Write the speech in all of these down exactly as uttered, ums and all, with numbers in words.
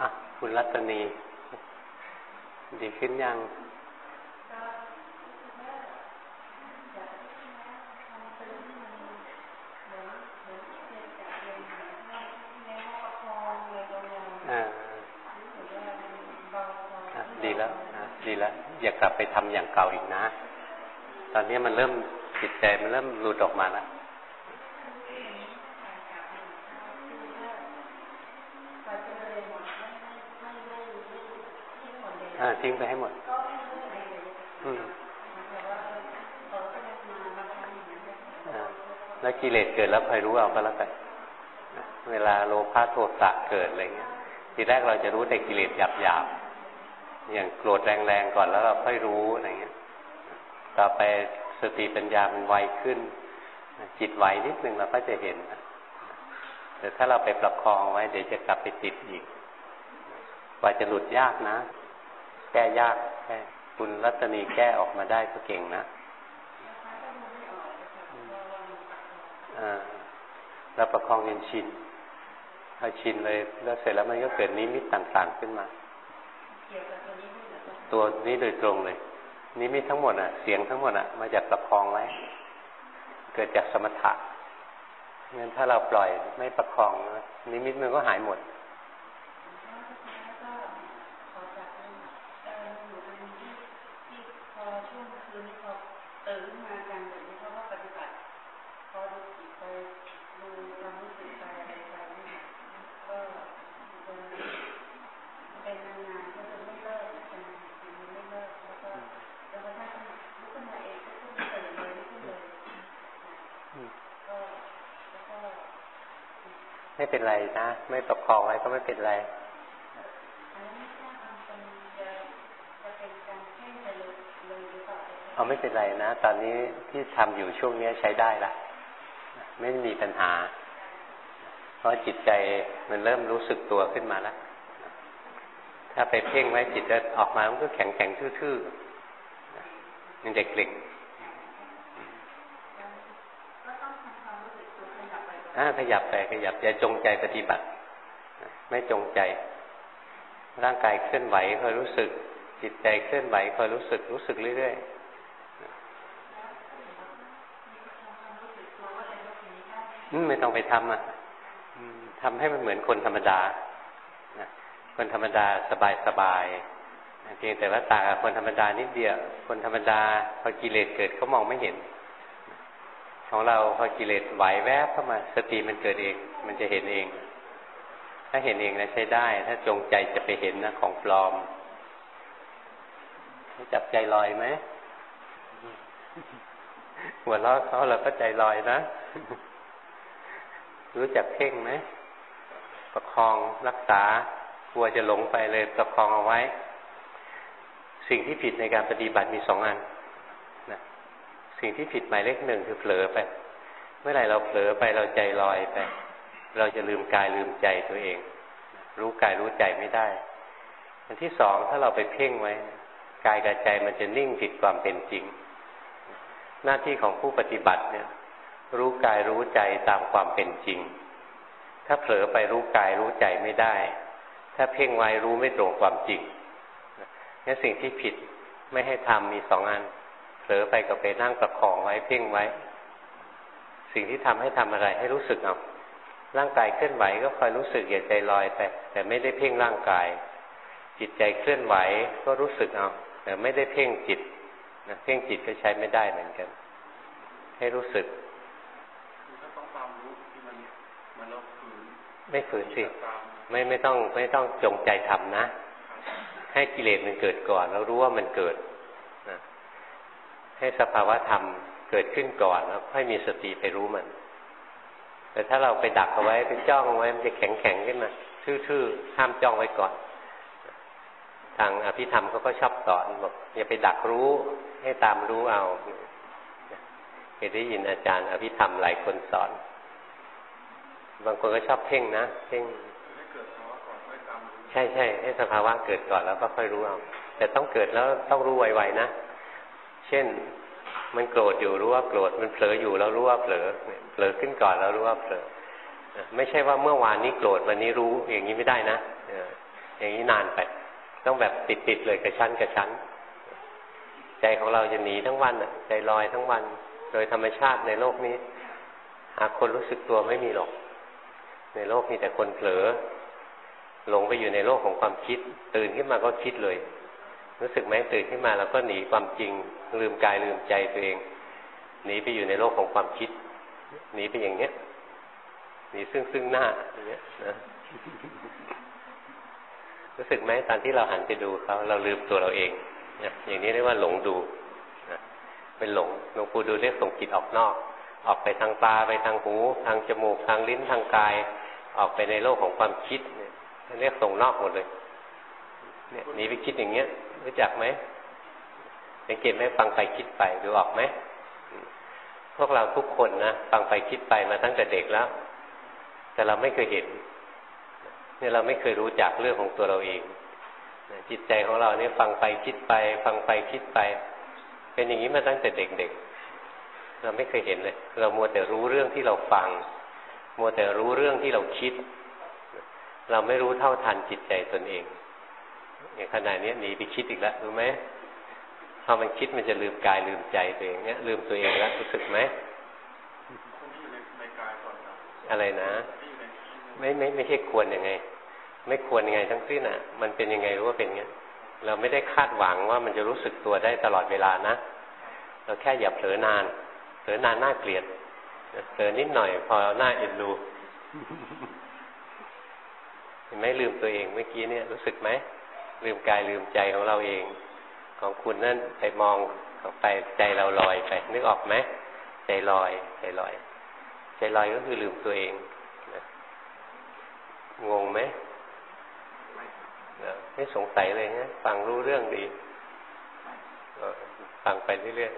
อ่ะคุณรัตนีดีขึ้นยังดีแล้วดีแล้วอย่ากลับไปทำอย่างเก่าอีกนะตอนนี้มันเริ่มจิตใจมันเริ่มหลุดออกมาแล้วทิ้งไปให้หมดแล้วกิเลสเกิดแล้วคอยรู้เอาก็แล้วกันเวลาโลภะโทสะเกิดอะไรเงี้ยทีแรกเราจะรู้แต่กิเลสหยาบๆอย่างโกรธแรงๆก่อนแล้วเราค่อยรู้อะไรเงี้ยต่อไปสติปัญญามันไวขึ้นจิตไวนิดนึงเราก็จะเห็นแต่ถ้าเราไปประคองไว้เดี๋ยวจะกลับไปติดอีกกว่าจะหลุดยากนะแก้ยากแค่คุณรัตนีแก้ออกมาได้ก็เก่งนะเราประคองจนชินพอชินเลยแล้วเสร็จแล้วมันก็เกิดนิมิตต่างๆขึ้นมาตัวนี้โดยตรงเลยนิมิตทั้งหมดอ่ะเสียงทั้งหมดอ่ะมาจากประคองไว้เกิดจากสมถะงั้นถ้าเราปล่อยไม่ประคองนิมิตมันก็หายหมดไม่เป็นไรนะไม่ประคองไว้ก็ไม่เป็นไรเอาไม่เป็นไรนะตอนนี้ที่ทำอยู่ช่วงนี้ใช้ได้ละไม่มีปัญหาเพราะจิตใจมันเริ่มรู้สึกตัวขึ้นมาแล้วถ้าไปเพ่งไว้จิตจะออกมามันก็แข็งแข็งทื่อๆมันเด็กๆอ่าขยับไปขยับอย่าจงใจปฏิบัติไม่จงใจร่างกายเคลื่อนไหวคอยรู้สึกจิตใจเคลื่อนไหวคอยรู้สึกรู้สึกเรื่อยๆไม่ต้องไปทำอ่ะทำให้มันเหมือนคนธรรมดาคนธรรมดาสบายๆเพียงแต่ว่าต่างกับคนธรรมดานิดเดียวคนธรรมดาพอกิเลสเกิดเขามองไม่เห็นของเราพอกิเลสไหวแวบเข้ามาสติมันเกิดเองมันจะเห็นเองถ้าเห็นเองนะใช้ได้ถ้าจงใจจะไปเห็นนะของปลอมจับใจลอยไหมหัวเราะเขาเราก็ใจลอยนะรู้จักเพ่งไหมประคองรักษากลัวจะหลงไปเลยประคองเอาไว้สิ่งที่ผิดในการปฏิบัติมีสองอันนะสิ่งที่ผิดหมายเลขหนึ่งคือเผลอไปเมื่อไหร่เราเผลอไปเราใจลอยไปเราจะลืมกายลืมใจตัวเองรู้กายรู้ใจไม่ได้อันที่สองถ้าเราไปเพ่งไว้กายกับใจมันจะนิ่งผิดความเป็นจริงหน้าที่ของผู้ปฏิบัติเนี่ยรู้กายรู้ใจตามความเป็นจริงถ้าเผลอไปรู้กายรู้ใจไม่ได้ถ้าเพ่งไว้รู้ไม่ตรงความจริงงั้นสิ่งที่ผิดไม่ให้ทำมีสองอันเผลอไปก็ไปนั่งประคองไว้เพ่งไว้สิ่งที่ทำให้ทำอะไรให้รู้สึกเอาร่างกายเคลื่อนไหวก็คอยรู้สึกอย่าใจลอยไปแต่ไม่ได้เพ่งร่างกายจิตใจเคลื่อนไหวก็รู้สึกเอาแต่ไม่ได้เพ่งจิตนะเพ่งจิตก็ใช้ไม่ได้เหมือนกันให้รู้สึกไม่ฝืนสิไม่ไม่ต้องไม่ต้องจงใจทำนะให้กิเลสมันเกิดก่อนแล้วรู้ว่ามันเกิดนะให้สภาวะธรรมเกิดขึ้นก่อนแล้วค่อยมีสติไปรู้มันแต่ถ้าเราไปดักเอาไว้ไปจ้องไว้มันจะแข็งแข็งขึ้นมาทื่อๆห้ามจ้องไว้ก่อนทางอภิธรรมเขาก็ชอบสอนบอกอย่าไปดักรู้ให้ตามรู้เอาเคยได้ยินอาจารย์อภิธรรมหลายคนสอนบางคนก็ชอบเพ่งนะเพ่งใช่ใช่ให้สภาวะเกิดก่อนแล้วก็ค่อยรู้เอาแต่ต้องเกิดแล้วต้องรู้ไวๆนะเช่นมันโกรธอยู่รู้ว่าโกรธมันเผลออยู่แล้วรู้ว่าเผลอเผลอขึ้นก่อนแล้วรู้ว่าเผลอไม่ใช่ว่าเมื่อวานนี้โกรธวันนี้รู้อย่างนี้ไม่ได้นะใอย่างนี้นานไปต้องแบบติดๆเลยกระชั้นกระชั้นใจของเราจะหนีทั้งวันอ่ะใจลอยทั้งวันโดยธรรมชาติในโลกนี้หาคนรู้สึกตัวไม่มีหรอกในโลกมีแต่คนเผลอหลงไปอยู่ในโลกของความคิดตื่นขึ้นมาก็คิดเลยรู้สึกไหมตื่นขึ้นมาแล้วก็หนีความจริงลืมกายลืมใจตัวเองหนีไปอยู่ในโลกของความคิดหนีไปอย่างเนี้ยหนีซึ่งซึ่งหน้าอย่างเงี้ยนะรู้สึกไหมตอนที่เราหันไปดูเขาเราลืมตัวเราเองนะอย่างนี้เรียกว่าหลงดูนะเป็นหลงหลวงปู่ดูเรียกส่งจิตออกนอกออกไปทางตาไปทางหูทางจมูกทางลิ้นทางกายออกไปในโลกของความคิดเนี่ยเรียกส่งนอกหมดเลยเนี่ยหนีไปคิดอย่างเงี้ยรู้จักไหมสังเกตไหมฟังไปคิดไปดูออกไหมพวกเราทุกคนนะฟังไปคิดไปมาตั้งแต่เด็กแล้วแต่เราไม่เคยเห็นเนี่ยเราไม่เคยรู้จักเรื่องของตัวเราเองจิตใจของเราเนี่ยฟังไปคิดไปฟังไปคิดไปเป็นอย่างนี้มาตั้งแต่เด็กๆเราไม่เคยเห็นเลยเรามัวแต่รู้เรื่องที่เราฟังมัวแต่รู้เรื่องที่เราคิดเราไม่รู้เท่าทันจิตใจตนเองอย่างขณะนี้หนีไปคิดอีกแล้วรู้ไหมพอมันคิดมันจะลืมกายลืมใจตัวเองเนี่ยลืมตัวเองแล้วรู้สึกไหมอะไรนะไม่ไม่ไม่ใช่ควรยังไงไม่ควรยังไงทั้งสิ้นอ่ะมันเป็นยังไงรู้ว่าเป็นอย่างนี้เราไม่ได้คาดหวังว่ามันจะรู้สึกตัวได้ตลอดเวลานะเราแค่อย่าเผลอนานเผลอนานน่าเกลียดเผลอนิดหน่อยพอหน้าเอ็นดูเห็นไหมลืมตัวเองเมื่อกี้เนี่ยรู้สึกไหมลืมกายลืมใจของเราเองของคุณนั่นไปมองออกไปใจเราลอยไปนึกออกไหมใจลอยใจลอยใจลอยก็คือลืมตัวเองงงไหมไม่สงสัยเลยนะฟังรู้เรื่องดีฟังไปเรื่อย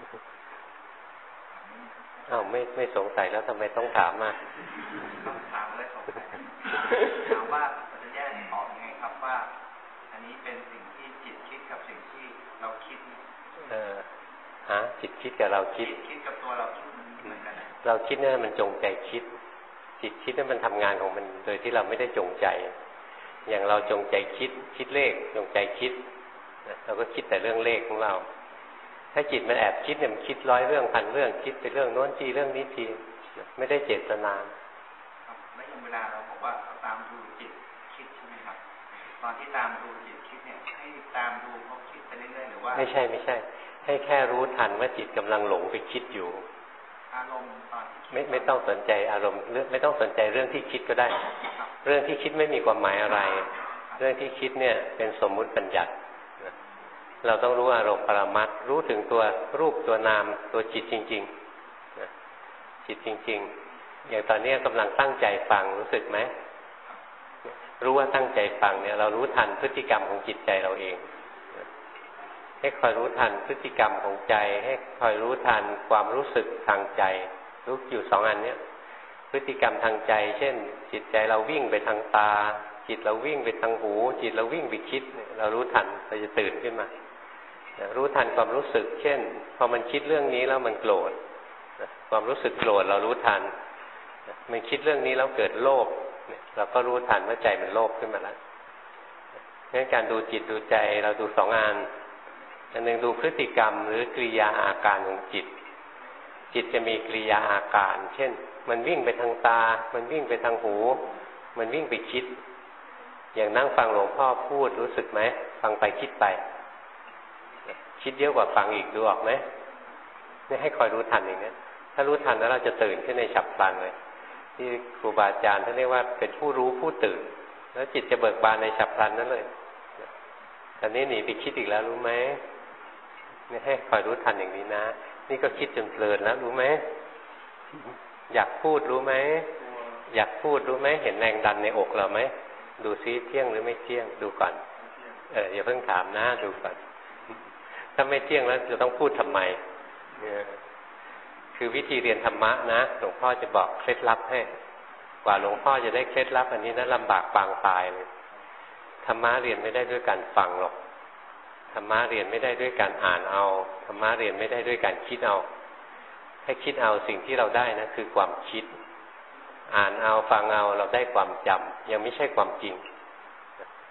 ๆอ้าวไม่ไม่สงสัยแล้วทำไมต้องถามอ่ะต้องถามเลยสงสัยถามว่าจะแยกออกยังไงครับว่าอันนี้เป็นสิ่งที่จิตคิดกับสิ่งที่เราคิดเออฮะจิตคิดกับเราคิดคิดกับตัวเราคิดเหมือนกันเราคิดเนี่ยมันจงใจคิดจิตคิดนั้นมันทำงานของมันโดยที่เราไม่ได้จงใจอย่างเราจงใจคิดคิดเลขจงใจคิดเราก็คิดแต่เรื่องเลขของเราถ้าจิตมันแอบคิดเนี่ยมันคิดร้อยเรื่องพันเรื่องคิดไปเรื่องโน้นทีเรื่องนี้ทีไม่ได้เจตนาครับแล้วอย่างเวลาเราบอกว่าตามดูจิตคิดใช่ไหมครับตอนที่ตามดูจิตคิดเนี่ยให้ตามดูเขาคิดไปเรื่อยๆหรือว่าไม่ใช่ไม่ใช่ให้แค่รู้ทันว่าจิตกำลังหลงไปคิดอยู่อารมณ์ตอนไม่ไม่ต้องสนใจอารมณ์ไม่ต้องสนใจเรื่องที่คิดก็ได้เรื่องที่คิดไม่มีความหมายอะไรเรื่องที่คิดเนี่ยเป็นสมมุติบัญญัติเราต้องรู้อารมณ์ปรมัตถ์รู้ถึงตัวรูปตัวนามตัวจิตจริงๆจิตจริงๆอย่างตอนนี้กำลังตั้งใจฟังรู้สึกไหมรู้ว่าตั้งใจฟังเนี่ยเรารู้ทันพฤติกรรมของจิตใจเราเองให้คอยรู้ทันพฤติกรรมของใจให้คอยรู้ทันความรู้สึกทางใจรู้อยู่สองอันเนี้ยพฤติกรรมทางใจเช่นจิตใจเราวิ่งไปทางตาจิตเราวิ่งไปทางหูจิตเราวิ่งไปคิดเรารู้ทันเราจะตื่นขึ้นมารู้ทันความรู้สึกเช่นพอมันคิดเรื่องนี้แล้วมันโกรธความรู้สึกโกรธเรารู้ทันมันคิดเรื่องนี้แล้วเกิดโลภเราก็รู้ทันว่าใจมันโลภขึ้นมาแล้วงั้นการดูจิตดูใจเราดูสองอันอันหนึ่งดูพฤติกรรมหรือกริยาอาการของจิตจิตจะมีกริยาอาการเช่นมันวิ่งไปทางตามันวิ่งไปทางหูมันวิ่งไปคิดอย่างนั่งฟังหลวงพ่อพูดรู้สึกไหมฟังไปคิดไปคิดเยอะกว่าฟังอีกดูออกไหมนี่ให้คอยรู้ทันอย่างนี้ถ้ารู้ทันแล้วเราจะตื่นขึ้นในฉับพลันเลยที่ครูบาอาจารย์ท่านเรียกว่าเป็นผู้รู้ผู้ตื่นแล้วจิตจะเบิกบานในฉับพลันนั้นเลยตอนนี้หนีไปคิดอีกแล้วรู้ไหมนี่ให้คอยรู้ทันอย่างนี้นะนี่ก็คิดจนเพลินแล้วรู้ไหมอยากพูดรู้ไหมอยากพูดรู้ไหมเห็นแรงดันในอกเราไหมดูซิเที่ยงหรือไม่เที่ยงดูก่อนเอออย่าเพิ่งถามนะดูก่อนถ้าไม่เที่ยงแล้วจะต้องพูดทำไมเนี่ยคือวิธีเรียนธรรมะนะหลวงพ่อจะบอกเคล็ดลับให้กว่าหลวงพ่อจะได้เคล็ดลับอันนี้นะลำบากปางตายเลยธรรมะเรียนไม่ได้ด้วยการฟังหรอกธรรมะเรียนไม่ได้ด้วยการอ่านเอาธรรมะเรียนไม่ได้ด้วยการคิดเอาให้คิดเอาสิ่งที่เราได้นะคือความคิดอ่านเอาฟังเอาเราได้ความจำยังไม่ใช่ความจริง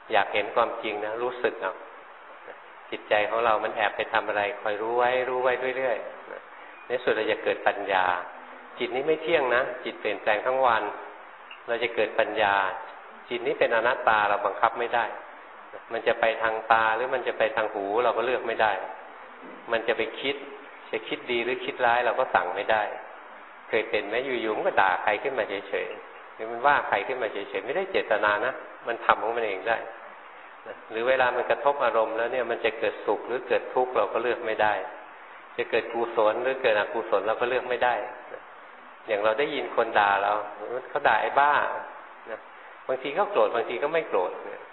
อยากเห็นความจริงนะรู้สึกเอาจิตใจของเรามันแอบไปทำอะไรคอยรู้ไว้รู้ไว้เรื่อยๆในสุดเราจะเกิดปัญญาจิตนี้ไม่เที่ยงนะจิตเปลี่ยนแปลงทั้งวันเราจะเกิดปัญญาจิตนี้เป็นอนัตตาเราบังคับไม่ได้มันจะไปทางตาหรือมันจะไปทางหูเราก็เลือกไม่ได้มันจะไปคิดจะคิดดีหรือคิดร้ายเราก็สั่งไม่ได้เคยเป็นไหมอยู่ๆมันก็ด่าใครขึ้นมาเฉยๆหรือมันว่าใครขึ้นมาเฉยๆไม่ได้เจตนานะมันทำของมันเองได้หรือเวลามันกระทบอารมณ์แล้วเนี่ยมันจะเกิดสุขหรือเกิดทุกข์เราก็เลือกไม่ได้จะเกิดกุศลหรือเกิดอกุศลเราก็เลือกไม่ได้อย่างเราได้ยินคนด่าเราเขาด่าไอ้บ้าบางทีก็โกรธบางทีก็ไม่โกรธ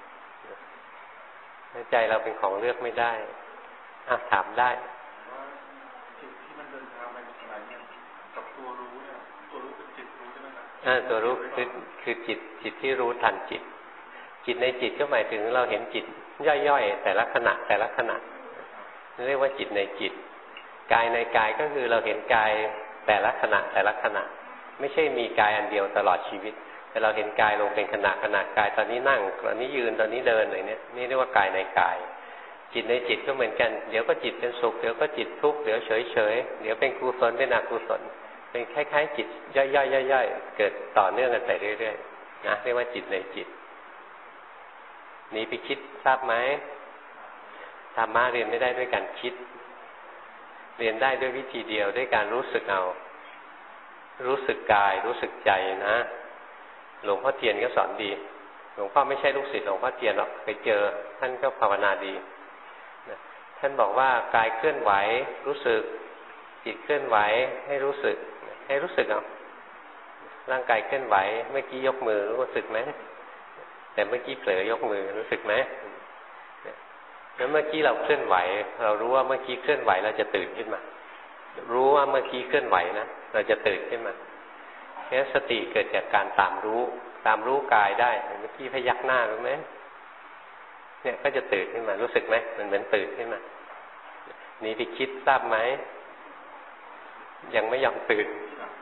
ใจเราเป็นของเลือกไม่ได้อ่ะถามได้จิตที่มันเดินทางไปไหนเนี่ยกับตัวรู้เนี่ยตัวรู้เป็นจิตรู้ใช่ไหมครับอ่าตัวรู้คือคือจิตจิตที่รู้ทันจิตจิตในจิตก็หมายถึงเราเห็นจิตย่อยๆแต่ละขณะแต่ละขณะเรียกว่าจิตในจิตกายในกายก็คือเราเห็นกายแต่ละขณะแต่ละขณะไม่ใช่มีกายอันเดียวตลอดชีวิตแต่เราเห็นกายลงเป็นขณะขณะกายตอนนี้นั่งตอนนี้ยืนตอนนี้เดินอะไรเนี่ยนี่เรียกว่ากายในกายจิตในจิตก็เหมือนกันเดี๋ยวก็จิตเป็นสุขเดี๋ยวก็จิตทุกข์เดี๋ยวเฉยเฉยเดี๋ยวเป็นกุศลเป็นอกุศลเป็นคล้ายๆจิตย่อยๆๆๆเกิดต่อเนื่องกันไปเรื่อยๆนะเรียกว่าจิตในจิตหนีไปคิดทราบไหมธรรมะเรียนไม่ได้ด้วยการคิดเรียนได้ด้วยวิธีเดียวด้วยการรู้สึกเอารู้สึกกายรู้สึกใจนะหลวงพ่อเทียนก็สอนดีหลวงพ่อไม่ใช่ลูกศิษย์หลวงพ่อเทียนหรอกไปเจอท่านก็ภาวนาดีนะท่านบอกว่ากายเคลื่อนไหวรู้สึกจิตเคลื่อนไหวให้รู้สึกให้รู้สึกเอาร่างกายเคลื่อนไหวเมื่อกี้ยกมือรู้สึกไหมแต่เมื่อกี้เผลอยกมือรู้สึกไหมแล้วเมื่อกี้เราเคลื่อนไหวเรารู้ว่าเมื่อกี้เคลื่อนไหวเราจะตื่นขึ้นมารู้ว่าเมื่อกี้เคลื่อนไหวนะเราจะตื่นขึ้นมาแค่สติเกิดจากการตามรู้ตามรู้กายได้เมื่อกี้พยักหน้ารู้ไหมเนี่ยก็จะตื่นขึ้นมารู้สึกไหมมันเหมือนตื่นขึ้นมานี่ไปคิดทราบไหมยังไม่ยอมตื่น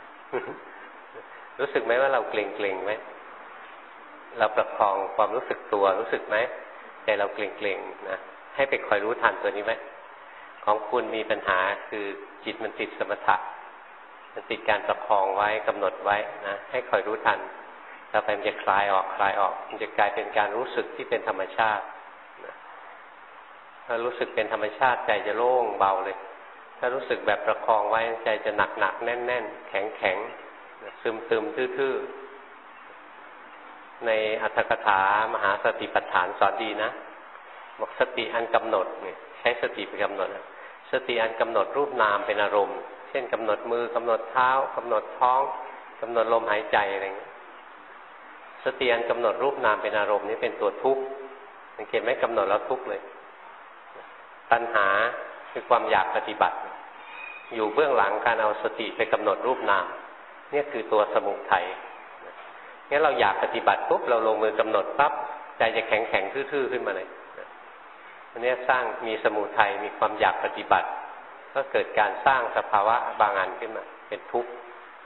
รู้สึกไหมว่าเราเกร็งเกร็งไหมเราประคองความรู้สึกตัวรู้สึกไหมใจเราเกร็งเกร็งนะให้ไปคอยรู้ทันตัวนี้ไหมของคุณมีปัญหาคือจิตมันติดสมถะมันติดการประคองไว้กำหนดไว้นะให้คอยรู้ทันต่อไปมันจะคลายออกคลายออกมันจะกลายเป็นการรู้สึกที่เป็นธรรมชาติถ้ารู้สึกเป็นธรรมชาติใจจะโล่งเบาเลยถ้ารู้สึกแบบประคองไว้ใจจะหนักหนักแน่นแน่นแข็งแข็งซึมซึมทื่อๆในอัตถกถามหาสติปัฏฐานสอนดีนะบอกสติอันกำหนดเนี่ยใช้สติไปกำหนดสติอันกำหนดรูปนามเป็นอารมณ์เช่นกำหนดมือกำหนดเท้ากำหนดท้องกำหนดลมหายใจอะไรอย่างนี้สติอันกำหนดรูปนามเป็นอารมณ์นี้เป็นตัวทุกข์สังเกตไหมกำหนดแล้วทุกข์เลยตัณหาคือความอยากปฏิบัติอยู่เบื้องหลังการเอาสติไปกำหนดรูปนามเนี่ยคือตัวสมุทัยงั้นเราอยากปฏิบัติปุ๊บเราลงมือกำหนดปั๊บใจจะแข็งแข็งทื่อๆขึ้นมาเลยอันนี้สร้างมีสมุทัยมีความอยากปฏิบัติก็เกิดการสร้างสภาวะบางอันขึ้นมาเป็นทุกข์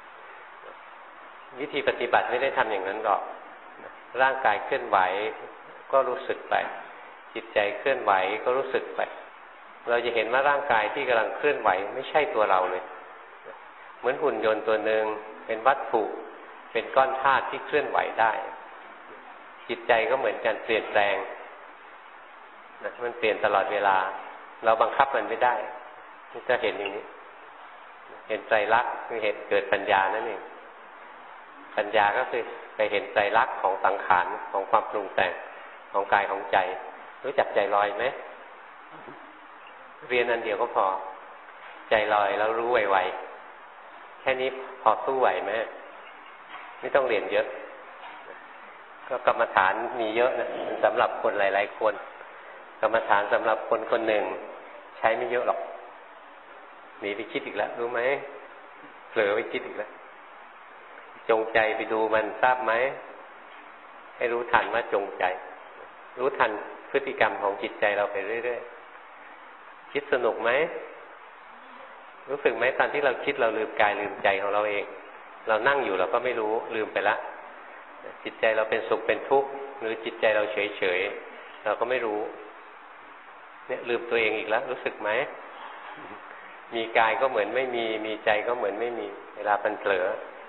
วิธีปฏิบัติไม่ได้ทำอย่างนั้นหรอกร่างกายเคลื่อนไหวก็รู้สึกไปจิตใจเคลื่อนไหวก็รู้สึกไปเราจะเห็นว่าร่างกายที่กำลังเคลื่อนไหวไม่ใช่ตัวเราเลยเหมือนหุ่นยนต์ตัวหนึ่งเป็นวัตถุเป็นก้อนธาตุที่เคลื่อนไหวได้จิตใจก็เหมือนกันเปลี่ยนแปลงนะมันเปลี่ยนตลอดเวลาเราบังคับมันไม่ได้ที่จะเห็นอย่างนี้เห็นไตรลักษณ์คือเห็นเกิดปัญญานั่นเองปัญญาก็คือไปเห็นไตรลักษณ์ของสังขารของความปรุงแต่งของกายของใจรู้จักใจลอยไหมเรียนอันเดียวก็พอใจลอยแล้วรู้ไวๆแค่นี้พอสู้ไหวไหมไม่ต้องเรียนเยอะก็กรรมฐานมีเยอะนะสำหรับคนหลายๆคนกรรมฐานสำหรับคนคนหนึ่งใช้ไม่เยอะหรอกหนีไปคิดอีกแล้วรู้ไหมเผลอไปคิดอีกแล้วจงใจไปดูมันทราบไหมให้รู้ทันว่าจงใจรู้ทันพฤติกรรมของจิตใจเราไปเรื่อยๆคิดสนุกไหมรู้สึกไหมตอนที่เราคิดเราลืมกายลืมใจของเราเองเรานั่งอยู่เราก็ไม่รู้ลืมไปละจิตใจเราเป็นสุขเป็นทุกข์หรือจิตใจเราเฉยเราก็ไม่รู้เนี่ยลืมตัวเองอีกแล้วรู้สึกไหมมีกายก็เหมือนไม่มีมีใจก็เหมือนไม่มีเวลามันเผลอ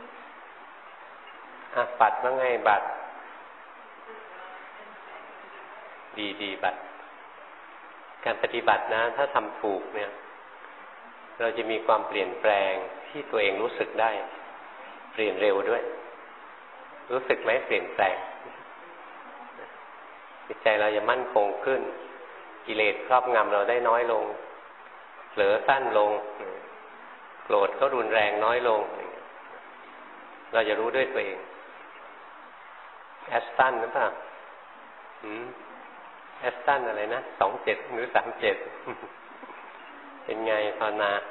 อ่ะปัดว่าไงบัดดีดีบัดการปฏิบัตินะถ้าทำถูกเนี่ยเราจะมีความเปลี่ยนแปลงที่ตัวเองรู้สึกได้เปลี่ยนเร็วด้วยรู้สึกไหมเปลี่ยนแปลงจิตใจเราจะมั่นคงขึ้นกิเลสครอบงำเราได้น้อยลงเผลอสั้นลงโกรธก็รุนแรงน้อยลงเราจะรู้ด้วยตัวเองแอสตันหรือเปล่าแอสตันอะไรนะสองเจ็ดหรือสามเจ็ดเป็นไงภาวนา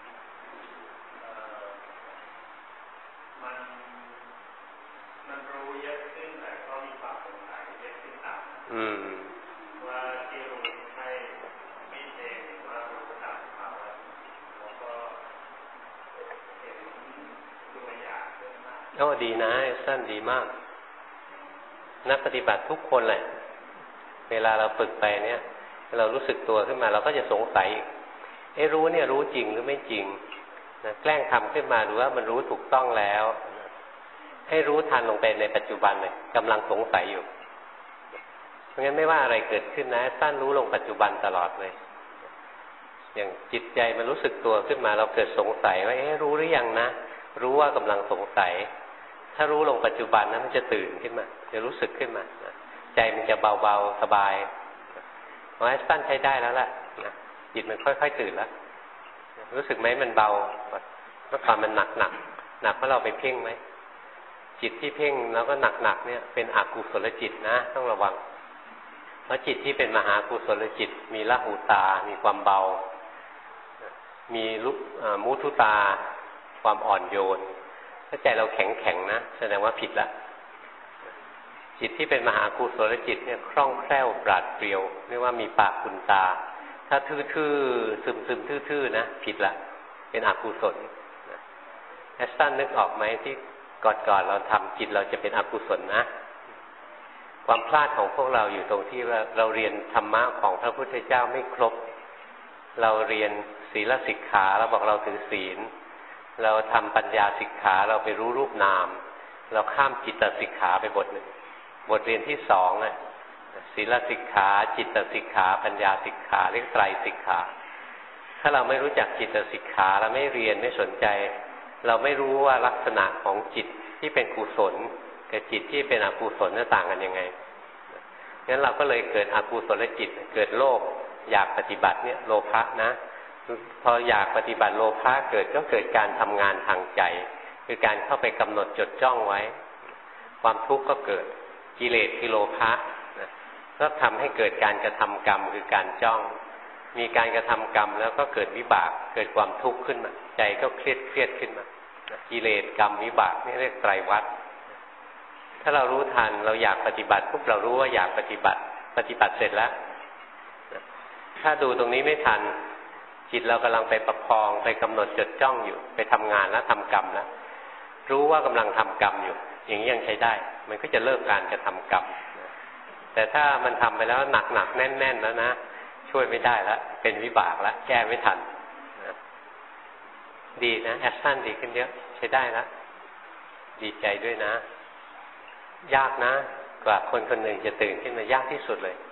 มันมันรู้เยอะขึ้นแต่ก็มีความสงสัยเยอะขึ้นตามอืมว่าที่รู้ใช่ไม่เองหรือว่ารู้ตามภาวะแล้วก็เห็นตัวอย่างเยอะมากโอ้ดีนะแอสตันดีมากนักปฏิบัติทุกคนแหละเวลาเราฝึกไปเนี่ยเรารู้สึกตัวขึ้นมาเราก็จะสงสัยเอ๊ะรู้เนี่ยรู้จริงหรือไม่จริงนะแกล้งทำขึ้นมาหรือว่ามันรู้ถูกต้องแล้วให้รู้ทันลงไปในปัจจุบันเลยกำลังสงสัยอยู่เพราะงั้นไม่ว่าอะไรเกิดขึ้นนะสั้นรู้ลงปัจจุบันตลอดเลยอย่างจิตใจมันรู้สึกตัวขึ้นมาเราเกิดสงสัยว่าเอ๊ะรู้หรือยังนะรู้ว่ากำลังสงสัยถ้ารู้ลงปัจจุบันนั้นมันจะตื่นขึ้นมาจะรู้สึกขึ้นมาใจมันจะเบาๆสบายเพราะฉะนั้นสั้นใช้ได้แล้วล่ะจิตมันค่อยๆตื่นแล้วรู้สึกไหมมันเบาเมื่อก่อนมันหนักหนักหนักเพราะเราไปเพ่งไหมจิตที่เพ่งแล้วก็หนักๆเนี่ยเป็นอกุศลจิตนะต้องระวังเพราะจิตที่เป็นมหากุศลจิตมีละหูตามีความเบามีมุทุตาความอ่อนโยนถ้าใจเราแข็งๆนะแสดงว่าผิดละจิตที่เป็นมหากุศลจิตเนี่ยคล่องแคล่วปราดเปรียวเรียกว่ามีปากคุณตาถ้าทื่อๆซึมๆทื่อๆนะผิดละเป็นอกุศลแอสตันนึกออกไหมที่ก่อนๆเราทำจิตเราจะเป็นอกุศลนะความพลาดของพวกเราอยู่ตรงที่ว่าเราเรียนธรรมะของพระพุทธเจ้าไม่ครบเราเรียนศีลสิกขาเราบอกเราถือศีลเราทำปัญญาสิกขาเราไปรู้รูปนามเราข้ามจิตสิกขาไปบทหนึ่งบทเรียนที่สองอ่ะศีลสิกขาจิตสิกขาปัญญาสิกขาเรียกไตรสิกขาถ้าเราไม่รู้จักจิตสิกขาเราไม่เรียนไม่สนใจเราไม่รู้ว่าลักษณะของจิตที่เป็นกุศลกับจิตที่เป็นอกุศลน่ะต่างกันยังไงงั้นเราก็เลยเกิดอกุศลจิตเกิดโลภอยากปฏิบัติเนี่ยโลภะนะพออยากปฏิบัติโลภะเกิดก็เกิดการทำงานทางใจคือการเข้าไปกำหนดจดจ้องไว้ความทุกข์ก็เกิดกิเลสคือโลภะก็ทำให้เกิดการกระทำกรรมคือการจ้องมีการกระทำกรรมแล้วก็เกิดวิบากเกิดความทุกข์ขึ้นมาใจก็เครียดเครียดขึ้นมากิเลสกรรมวิบากนี่เรียกไตรวัฏถ้าเรารู้ทันเราอยากปฏิบัติปุ๊บเรารู้ว่าอยากปฏิบัติปฏิบัติเสร็จแล้วถ้าดูตรงนี้ไม่ทันจิตเรากำลังไปประคองไปกำหนดจดจ้องอยู่ไปทำงานแล้วทำกรรมแล้วรู้ว่ากำลังทำกรรมอยู่อย่างนี้ยังใช้ได้มันก็จะเลิกการกระทำกรรมแต่ถ้ามันทำไปแล้วหนักๆแน่นๆแล้วนะช่วยไม่ได้แล้วเป็นวิบากแล้วแก้ไม่ทันนะดีนะแอคชั่นดีขึ้นเยอะใช้ได้แล้วดีใจด้วยนะยากนะกว่าคนคนหนึ่งจะตื่นขึ้นมายากที่สุดเลย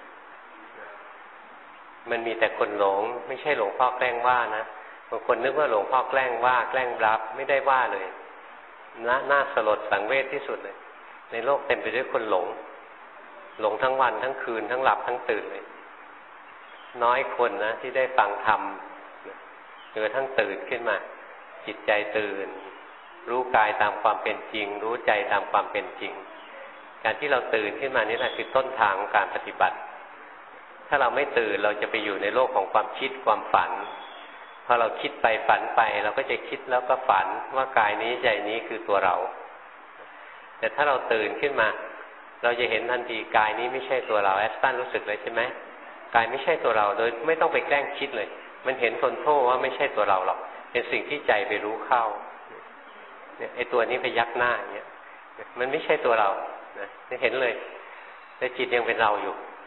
มันมีแต่คนหลงไม่ใช่หลวงพ่อแกล้งว่านะบางคนนึกว่าหลวงพ่อแกล้งว่าแกล้งรับไม่ได้ว่าเลยน่าน่าสลดสังเวชที่สุดเลยในโลกเต็มไปด้วยคนหลงหลงทั้งวันทั้งคืนทั้งหลับทั้งตื่นเลยน้อยคนนะที่ได้ฟังธรรมจนกระทั่งตื่นขึ้นมาจิตใจตื่นรู้กายตามความเป็นจริงรู้ใจตามความเป็นจริงการที่เราตื่นขึ้นมานี่แหละคือต้นทางของการปฏิบัติถ้าเราไม่ตื่นเราจะไปอยู่ในโลกของความคิดความฝันพอเราคิดไปฝันไปเราก็จะคิดแล้วก็ฝันว่ากายนี้ใจนี้คือตัวเราแต่ถ้าเราตื่นขึ้นมาเราจะเห็นทันทีกายนี้ไม่ใช่ตัวเราแอสตันรู้สึกเลยใช่ไหมกายไม่ใช่ตัวเราโดยไม่ต้องไปแกล้งคิดเลยมันเห็นทนโทษว่าไม่ใช่ตัวเราหรอกเป็นสิ่งที่ใจไปรู้เข้าเนี่ยไอ้ตัวนี้ไปยักหน้าอย่างเงี้ยมันไม่ใช่ตัวเรานะเห็นเลยแต่จิตยังเป็นเราอยู่พ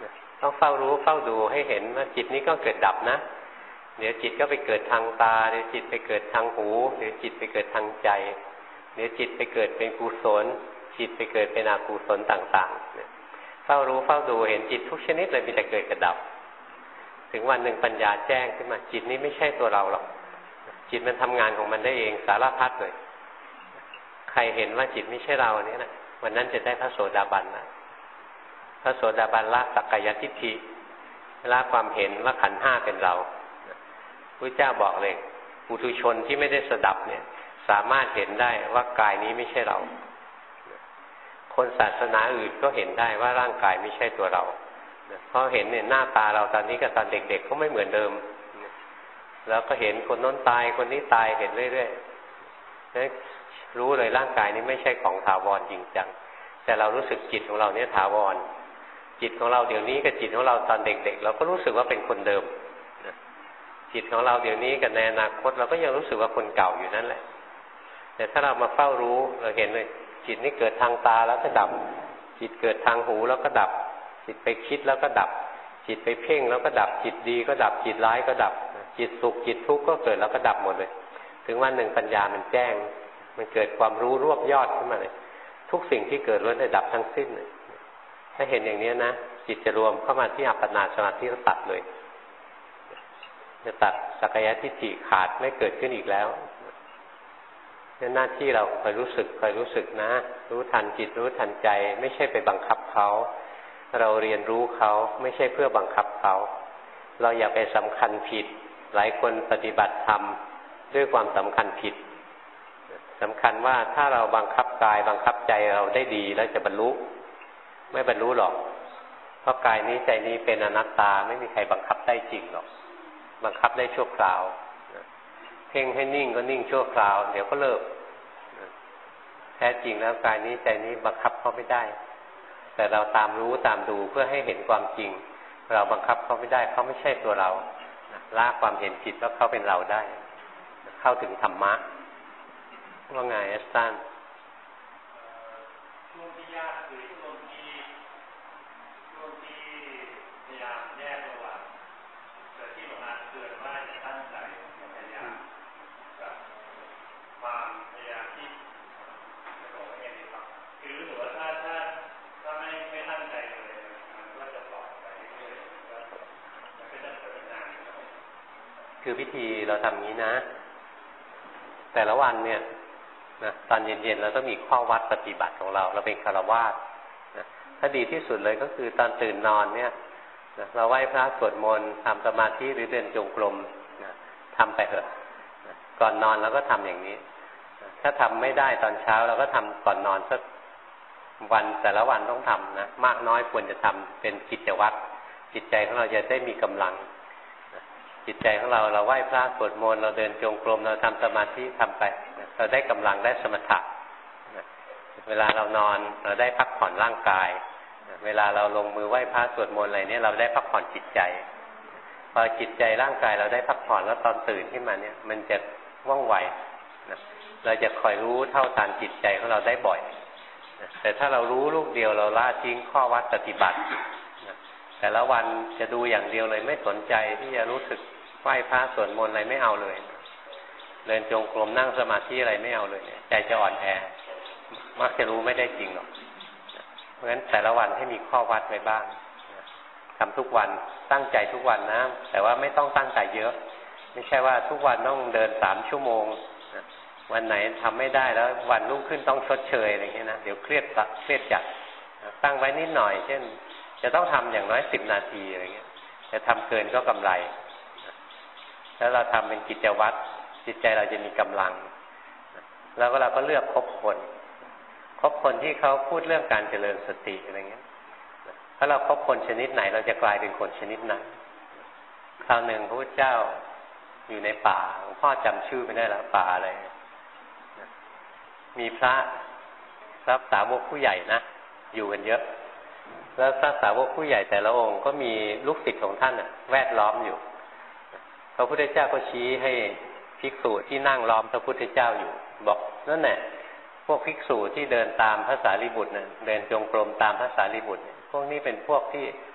ต้องเฝ้ารู้เฝ้าดูให้เห็นว่าจิตนี้ก็เกิดดับนะเดี๋ยวจิตก็ไปเกิดทางตาเดี๋ยวจิตไปเกิดทางหูเดี๋ยวจิตไปเกิดทางใจเดี๋ยวจิตไปเกิดเป็นกุศลจิตไปเกิดเป็นอกุศลต่างๆเฝ้ารู้เฝ้าดูเห็นจิตทุกชนิดเลยมีแต่เกิดกับดับถึงวันหนึ่งปัญญาแจ้งขึ้นมาจิตนี้ไม่ใช่ตัวเราหรอกจิตมันทำงานของมันได้เองสารพัดเลยใครเห็นว่าจิตไม่ใช่เราเนี่ยนะวันนั้นจะได้พระโสดาบันนะพระโสดาบันละสักกายทิฏฐิละความเห็นว่าขันธ์ห้าเป็นเราพระเจ้าบอกเลยปุถุชนที่ไม่ได้สดับเนี่ยสามารถเห็นได้ว่ากายนี้ไม่ใช่เราคนศาสนาอื่นก็เห็นได้ว่าร่างกายไม่ใช่ตัวเราเพราะเห็นเนี่ยหน้าตาเราตอนนี้กับตอนเด็กๆก็ไม่เหมือนเดิมแล้วก็เห็นคนโน้นตายคนนี้ตายเห็นเรื่อยๆรู้เลยร่างกายนี้ไม่ใช่ของถาวรจริงจังแต่เรารู้สึกจิตของเราเนี่ยถาวรจิตของเราเดี๋ยวนี้กับจิตของเราตอนเด็กๆเราก็รู้สึกว่าเป็นคนเดิมจิตของเราเดี๋ยวนี้กับในอนาคตเราก็ยังรู้สึกว่าคนเก่าอยู่นั่นแหละแต่ถ้าเรามาเฝ้ารู้เราเห็นเลยจิตนี่เกิดทางตาแล้วก็ดับจิตเกิดทางหูแล้วก็ดับจิตไปคิดแล้วก็ดับจิตไปเพ่งแล้วก็ดับจิตดีก็ดับจิตร้ายก็ดับจิตสุขจิตทุกข์ก็เกิดแล้วก็ดับหมดเลยถึงวันหนึ่งปัญญามันแจ้งมันเกิดความรู้รวบยอดขึ้นมาเลยทุกสิ่งที่เกิดล้วนได้ดับทั้งสิ้นถ้าเห็นอย่างนี้นะจิตจะรวมเข้ามาที่อัปปนาสมาธิก็ตัดเลยจะตัดสักกายทิฏฐิขาดไม่เกิดขึ้นอีกแล้วนี่หน้าที่เราคอยรู้สึกคอยรู้สึกนะรู้ทันจิตรู้ทันใจไม่ใช่ไปบังคับเขาเราเรียนรู้เขาไม่ใช่เพื่อบังคับเขาเราอย่าไปสำคัญผิดหลายคนปฏิบัติธรรมด้วยความสำคัญผิดสำคัญว่าถ้าเราบังคับกายบังคับใจเราได้ดีแล้วจะบรรลุไม่บรรลุหรอกเพราะกายนี้ใจนี้เป็นอนัตตาไม่มีใครบังคับได้จริงหรอกบังคับได้ชั่วคราวเพ่งให้นิ่งก็นิ่งชั่วคราวเดี๋ยวก็เลิกแท้จริงแล้วกายนี้ใจนี้บังคับเขาไม่ได้แต่เราตามรู้ตามดูเพื่อให้เห็นความจริงเราบังคับเขาไม่ได้เขาไม่ใช่ตัวเราละความเห็นผิดว่าเขาเป็นเราได้เข้าถึงธรรมะว่าไงอาจารย์ช่วงที่ยากคือช่วงที่ช่วงที่พยายามแยกระหว่างแต่ที่ประมาณเกิดว่าจะตั้งใจพยายามกับความพยายามที่จะบอกว่าเองครับคือรู้สึกว่าถ้าถ้าถ้าไม่ไม่ตั้งใจเลยมันก็จะปล่อยไปเรื่อยๆแล้วมันก็จะเกิดนานคือวิธีเราทำนี้นะแต่ละวันเนี่ยนะตอนเย็นๆเราต้องมีข้อวัดปฏิบัติของเราเราเป็นฆราวาสนะถ้าดีที่สุดเลยก็คือตอนตื่นนอนเนี่ยนะเราไหว้พระสวดมนต์ทำสมาธิหรือเดินจงกรมนะทำไปเถอะนะก่อนนอนเราก็ทำอย่างนี้นะถ้าทำไม่ได้ตอนเช้าเราก็ทำก่อนนอนสักวันแต่ละวันต้องทำนะมากน้อยควรจะทำเป็นกิจวัตรจิตใจของเราจะได้มีกำลังจิตใจของเราเราไหว้พระสวดมนต์เราเดินจงกรมเราทำสมาธิทำไปเราได้กำลังได้สมถะเวลาเรานอนเราได้พักผ่อนร่างกายเวลาเราลงมือไหว้พระสวดมนต์อะไรเนี่ยเราได้พักผ่อนจิตใจพอจิตใจร่างกายเราได้พักผ่อนแล้วตอนตื่นขึ้นมาเนี่ยมันจะว่องไวเราจะคอยรู้เท่าทันจิตใจของเราได้บ่อยแต่ถ้าเรารู้ลูกเดียวเราละทิ้งข้อวัดปฏิบัติแต่ละวันจะดูอย่างเดียวเลยไม่สนใจที่จะรู้สึกไหว้พระสวดมนต์อะไรไม่เอาเลยเดินจงกรมนั่งสมาธิอะไรไม่เอาเลยใจจะอ่อนแอมักจะรู้ไม่ได้จริงหรอกเพราะฉะนั้นแต่ละวันให้มีข้อวัดไว้บ้างทำทุกวันตั้งใจทุกวันนะแต่ว่าไม่ต้องตั้งใจเยอะไม่ใช่ว่าทุกวันต้องเดินสามชั่วโมงวันไหนทำไม่ได้แล้ววันรุ่งขึ้นต้องชดเชยอะไรเงี้ยนะเดี๋ยวเครียดตัดเครียดจัดตั้งไว้นิดหน่อยเช่นจะต้องทำอย่างน้อยสิบนาทีอะไรเงี้ยจะทำเกินก็กำไรแล้วเราทำเป็นกิจวัตรจิตใจเราจะมีกำลังแล้วก็เราก็เลือกคบคนคบคนที่เขาพูดเรื่องการเจริญสติอะไรเงี้ยถ้าเราคบคนชนิดไหนเราจะกลายเป็นคนชนิดนั้นคราวหนึ่งพระพุทธเจ้าอยู่ในป่าหลวงพ่อจำชื่อไม่ได้แล้วป่าอะไรมีพระพระสาวกผู้ใหญ่นะอยู่กันเยอะแล้วพระสาวกผู้ใหญ่แต่ละองค์ก็มีลูกศิษย์ของท่านน่ะแวดล้อมอยู่พระพุทธเจ้าก็ชี้ให้ภิกษุที่นั่งล้อมพระพุทธเจ้าอยู่บอกนั่นแหละพวกภิกษุที่เดินตามพระสารีบุตรน่ะเดินจงกรมตามพระสารีบุตรพวกนี้เป็นพวกที่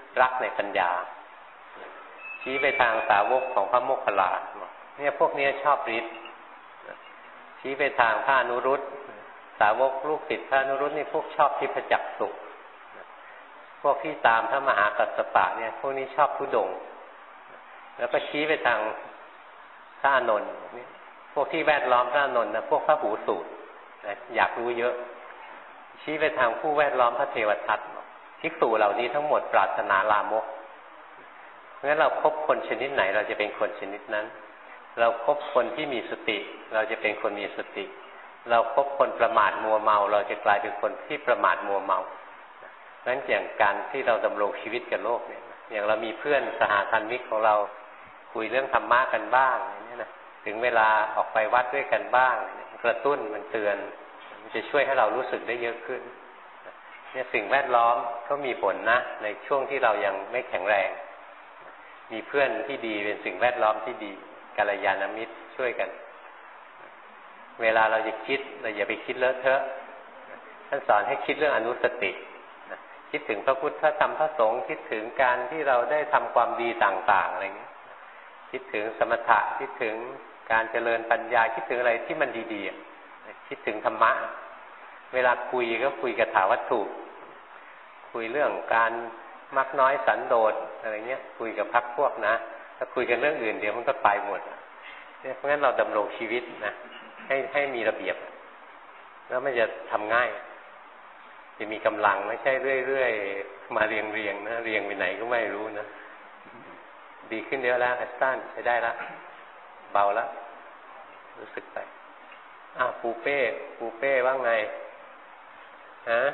รักในปัญญาชี้ไปทางสาวกของพระโมคคัลลาเนี่ยพวกนี้ชอบฤทธิ์ชี้ไปทางพระอนุรุตสาวกลูกศิษย์พระอนุรุตนี่พวกชอบทิพจักษุพวกที่ตามพระมหากัสสปะเนี่ยพวกนี้ชอบธุดงค์แล้วก็ชี้ไปทางพระอานนท์พวกที่แวดล้อมพระอานนท์นะพวกพระหูสูตรอยากรู้เยอะชี้ไปทางผู้แวดล้อมพระเทวทัตภิกษุเหล่านี้ทั้งหมดปรารถนาลามกเพราะฉะนั้นเราคบคนชนิดไหนเราจะเป็นคนชนิดนั้นเราคบคนที่มีสติเราจะเป็นคนมีสติเราคบคนประมาทมัวเมาเราจะกลายเป็นคนที่ประมาทมัวเมาเพราะฉะนั้นอย่างการที่เราดำรงชีวิตกับโลกเนี่ยอย่างเรามีเพื่อนสหธรรมิกของเราคุยเรื่องธรรมะกันบ้างอย่างนี้นะถึงเวลาออกไปวัดด้วยกันบ้างกระตุ้นมันเตือนมันจะช่วยให้เรารู้สึกได้เยอะขึ้นเนี่ยสิ่งแวดล้อมก็มีผลนะในช่วงที่เรายังไม่แข็งแรงมีเพื่อนที่ดีเป็นสิ่งแวดล้อมที่ดีกัลยาณมิตรช่วยกันเวลาเราจะคิดเราอย่าไปคิดเลอะเทอะท่านสอนให้คิดเรื่องอนุสติคิดถึงพระพุทธธรรมพระสงฆ์คิดถึงการที่เราได้ทำความดีต่างๆอะไรเงี้ยคิดถึงสมถะคิดถึงการเจริญปัญญาคิดถึงอะไรที่มันดีๆคิดถึงธรรมะเวลาคุยก็คุยกับถาวัตถุคุยเรื่องการมักน้อยสันโดษอะไรเงี้ยคุยกับพรรคพวกนะถ้าคุยกันเรื่องอื่นเดี๋ยวมันก็ไปหมดเนี่ยเพราะงั้นเราดำรงชีวิตนะให้ให้มีระเบียบแล้วมันจะทำง่ายจะมีกำลังไม่ใช่เรื่อยๆมาเรียงเรียงนะเรียงไปไหนก็ไม่รู้นะดีขึ้นเยอะแล้วแอสตันใช้ได้แล้วเบาแล้วรู้สึกไปอ้าวปูเป้ปูเป้ว่าไงฮะ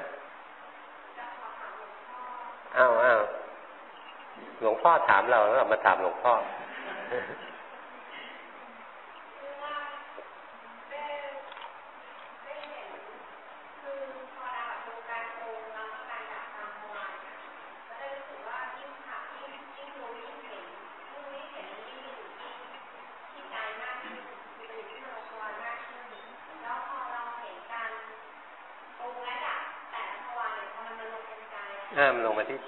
อ้าวอ้าวหลวงพ่อถามเราแล้วเรามาถามหลวงพ่อห้ามลงมาที่ใจ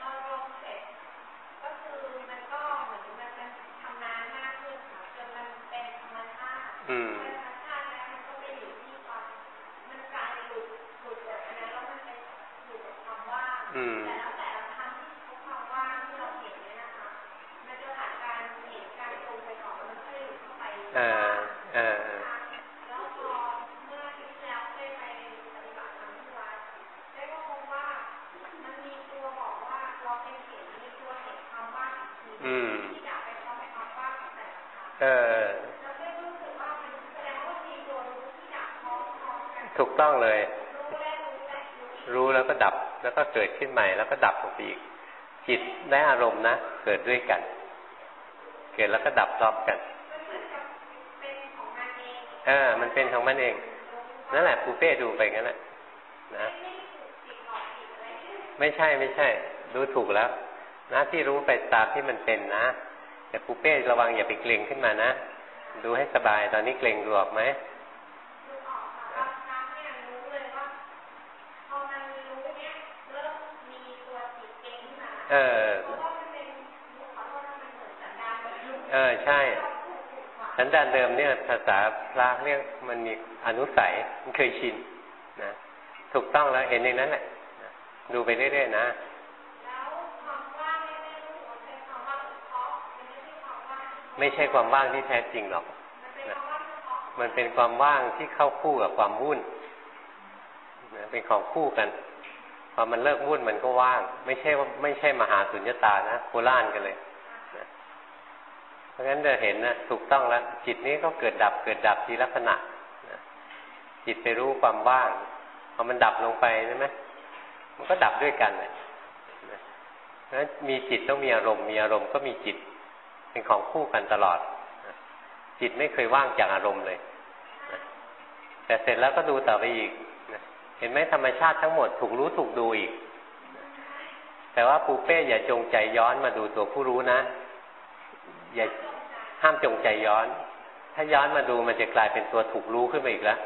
อืมอืมอ่าอ่าอืมเออถูกต้องเลยรู้แล้วก็ดับแล้วก็เกิดขึ้นใหม่แล้วก็ดับลงไปอีกจิตและอารมณ์นะเกิดด้วยกันเกิดแล้วก็ดับพร้อมกันเออมันเป็นของมันเองนั่นแหละปูเป้ดูไปงั้นแหละนะไม่ใช่ไม่ใช่รู้ถูกแล้วนะที่รู้ไปตามที่มันเป็นนะแต่ปูเป้ระวังอย่าไปเกร็งขึ้นมานะดูให้สบายตอนนี้เกร็งดูออกไหมเออเออใช่สันดานเดิมเนี่ยภาษาพระเรียกมันมีอนุสัยมันเคยชินนะถูกต้องแล้วเห็นในนั้นแหละดูไปเรื่อยๆนะไม่ใช่ความว่างที่แท้จริงหรอกนะมันเป็นความว่างที่เข้าคู่กับความวุ่นนะเป็นของคู่กันพอมันเลิกวุ่นมันก็ว่างไม่ใช่ว่าไม่ใช่มหาสุญญตานะโคล่านกันเลยนะเพราะงั้นจะเห็นนะถูกต้องแล้วจิตนี้ก็เกิดดับเกิดดับทีละขณะนะจิตไปรู้ความว่างพอมันดับลงไปใช่ไหมมันก็ดับด้วยกันเลยนะเพราะฉะนั้นมีจิตต้องมีอารมณ์มีอารมณ์ก็มีจิตเป็นของคู่กันตลอดนะจิตไม่เคยว่างจากอารมณ์เลยนะแต่เสร็จแล้วก็ดูต่อไปอีกนะเห็นไหมธรรมชาติทั้งหมดถูกรู้ถูกดูอีกแต่ว่าปูเป้อย่าจงใจย้อนมาดูตัวผู้รู้นะอย่าห้ามจงใจย้อนถ้าย้อนมาดูมันจะกลายเป็นตัวถูกรู้ขึ้นมาอีกแล้ว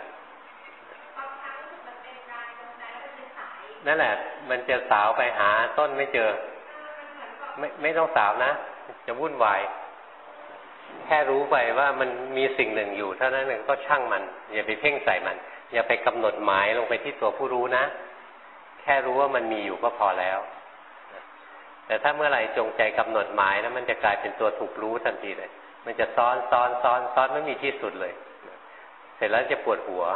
นั่นแหละมันจะสาวไปหาต้นไม่เจอไม่ไม่ต้องสาวนะจะวุ่นวายแค่รู้ไปว่ามันมีสิ่งหนึ่งอยู่เท่านั้นเองก็ช่างมันอย่าไปเพ่งใส่มันอย่าไปกำหนดหมายลงไปที่ตัวผู้รู้นะแค่รู้ว่ามันมีอยู่ก็พอแล้วแต่ถ้าเมื่อไหร่จงใจกำหนดหมายนะมันจะกลายเป็นตัวถูกรู้ทันทีเลยมันจะซ้อนซ้อนซ้อนซ้อนไม่มีที่สุดเลยเสร็จแล้วจะปวดหัว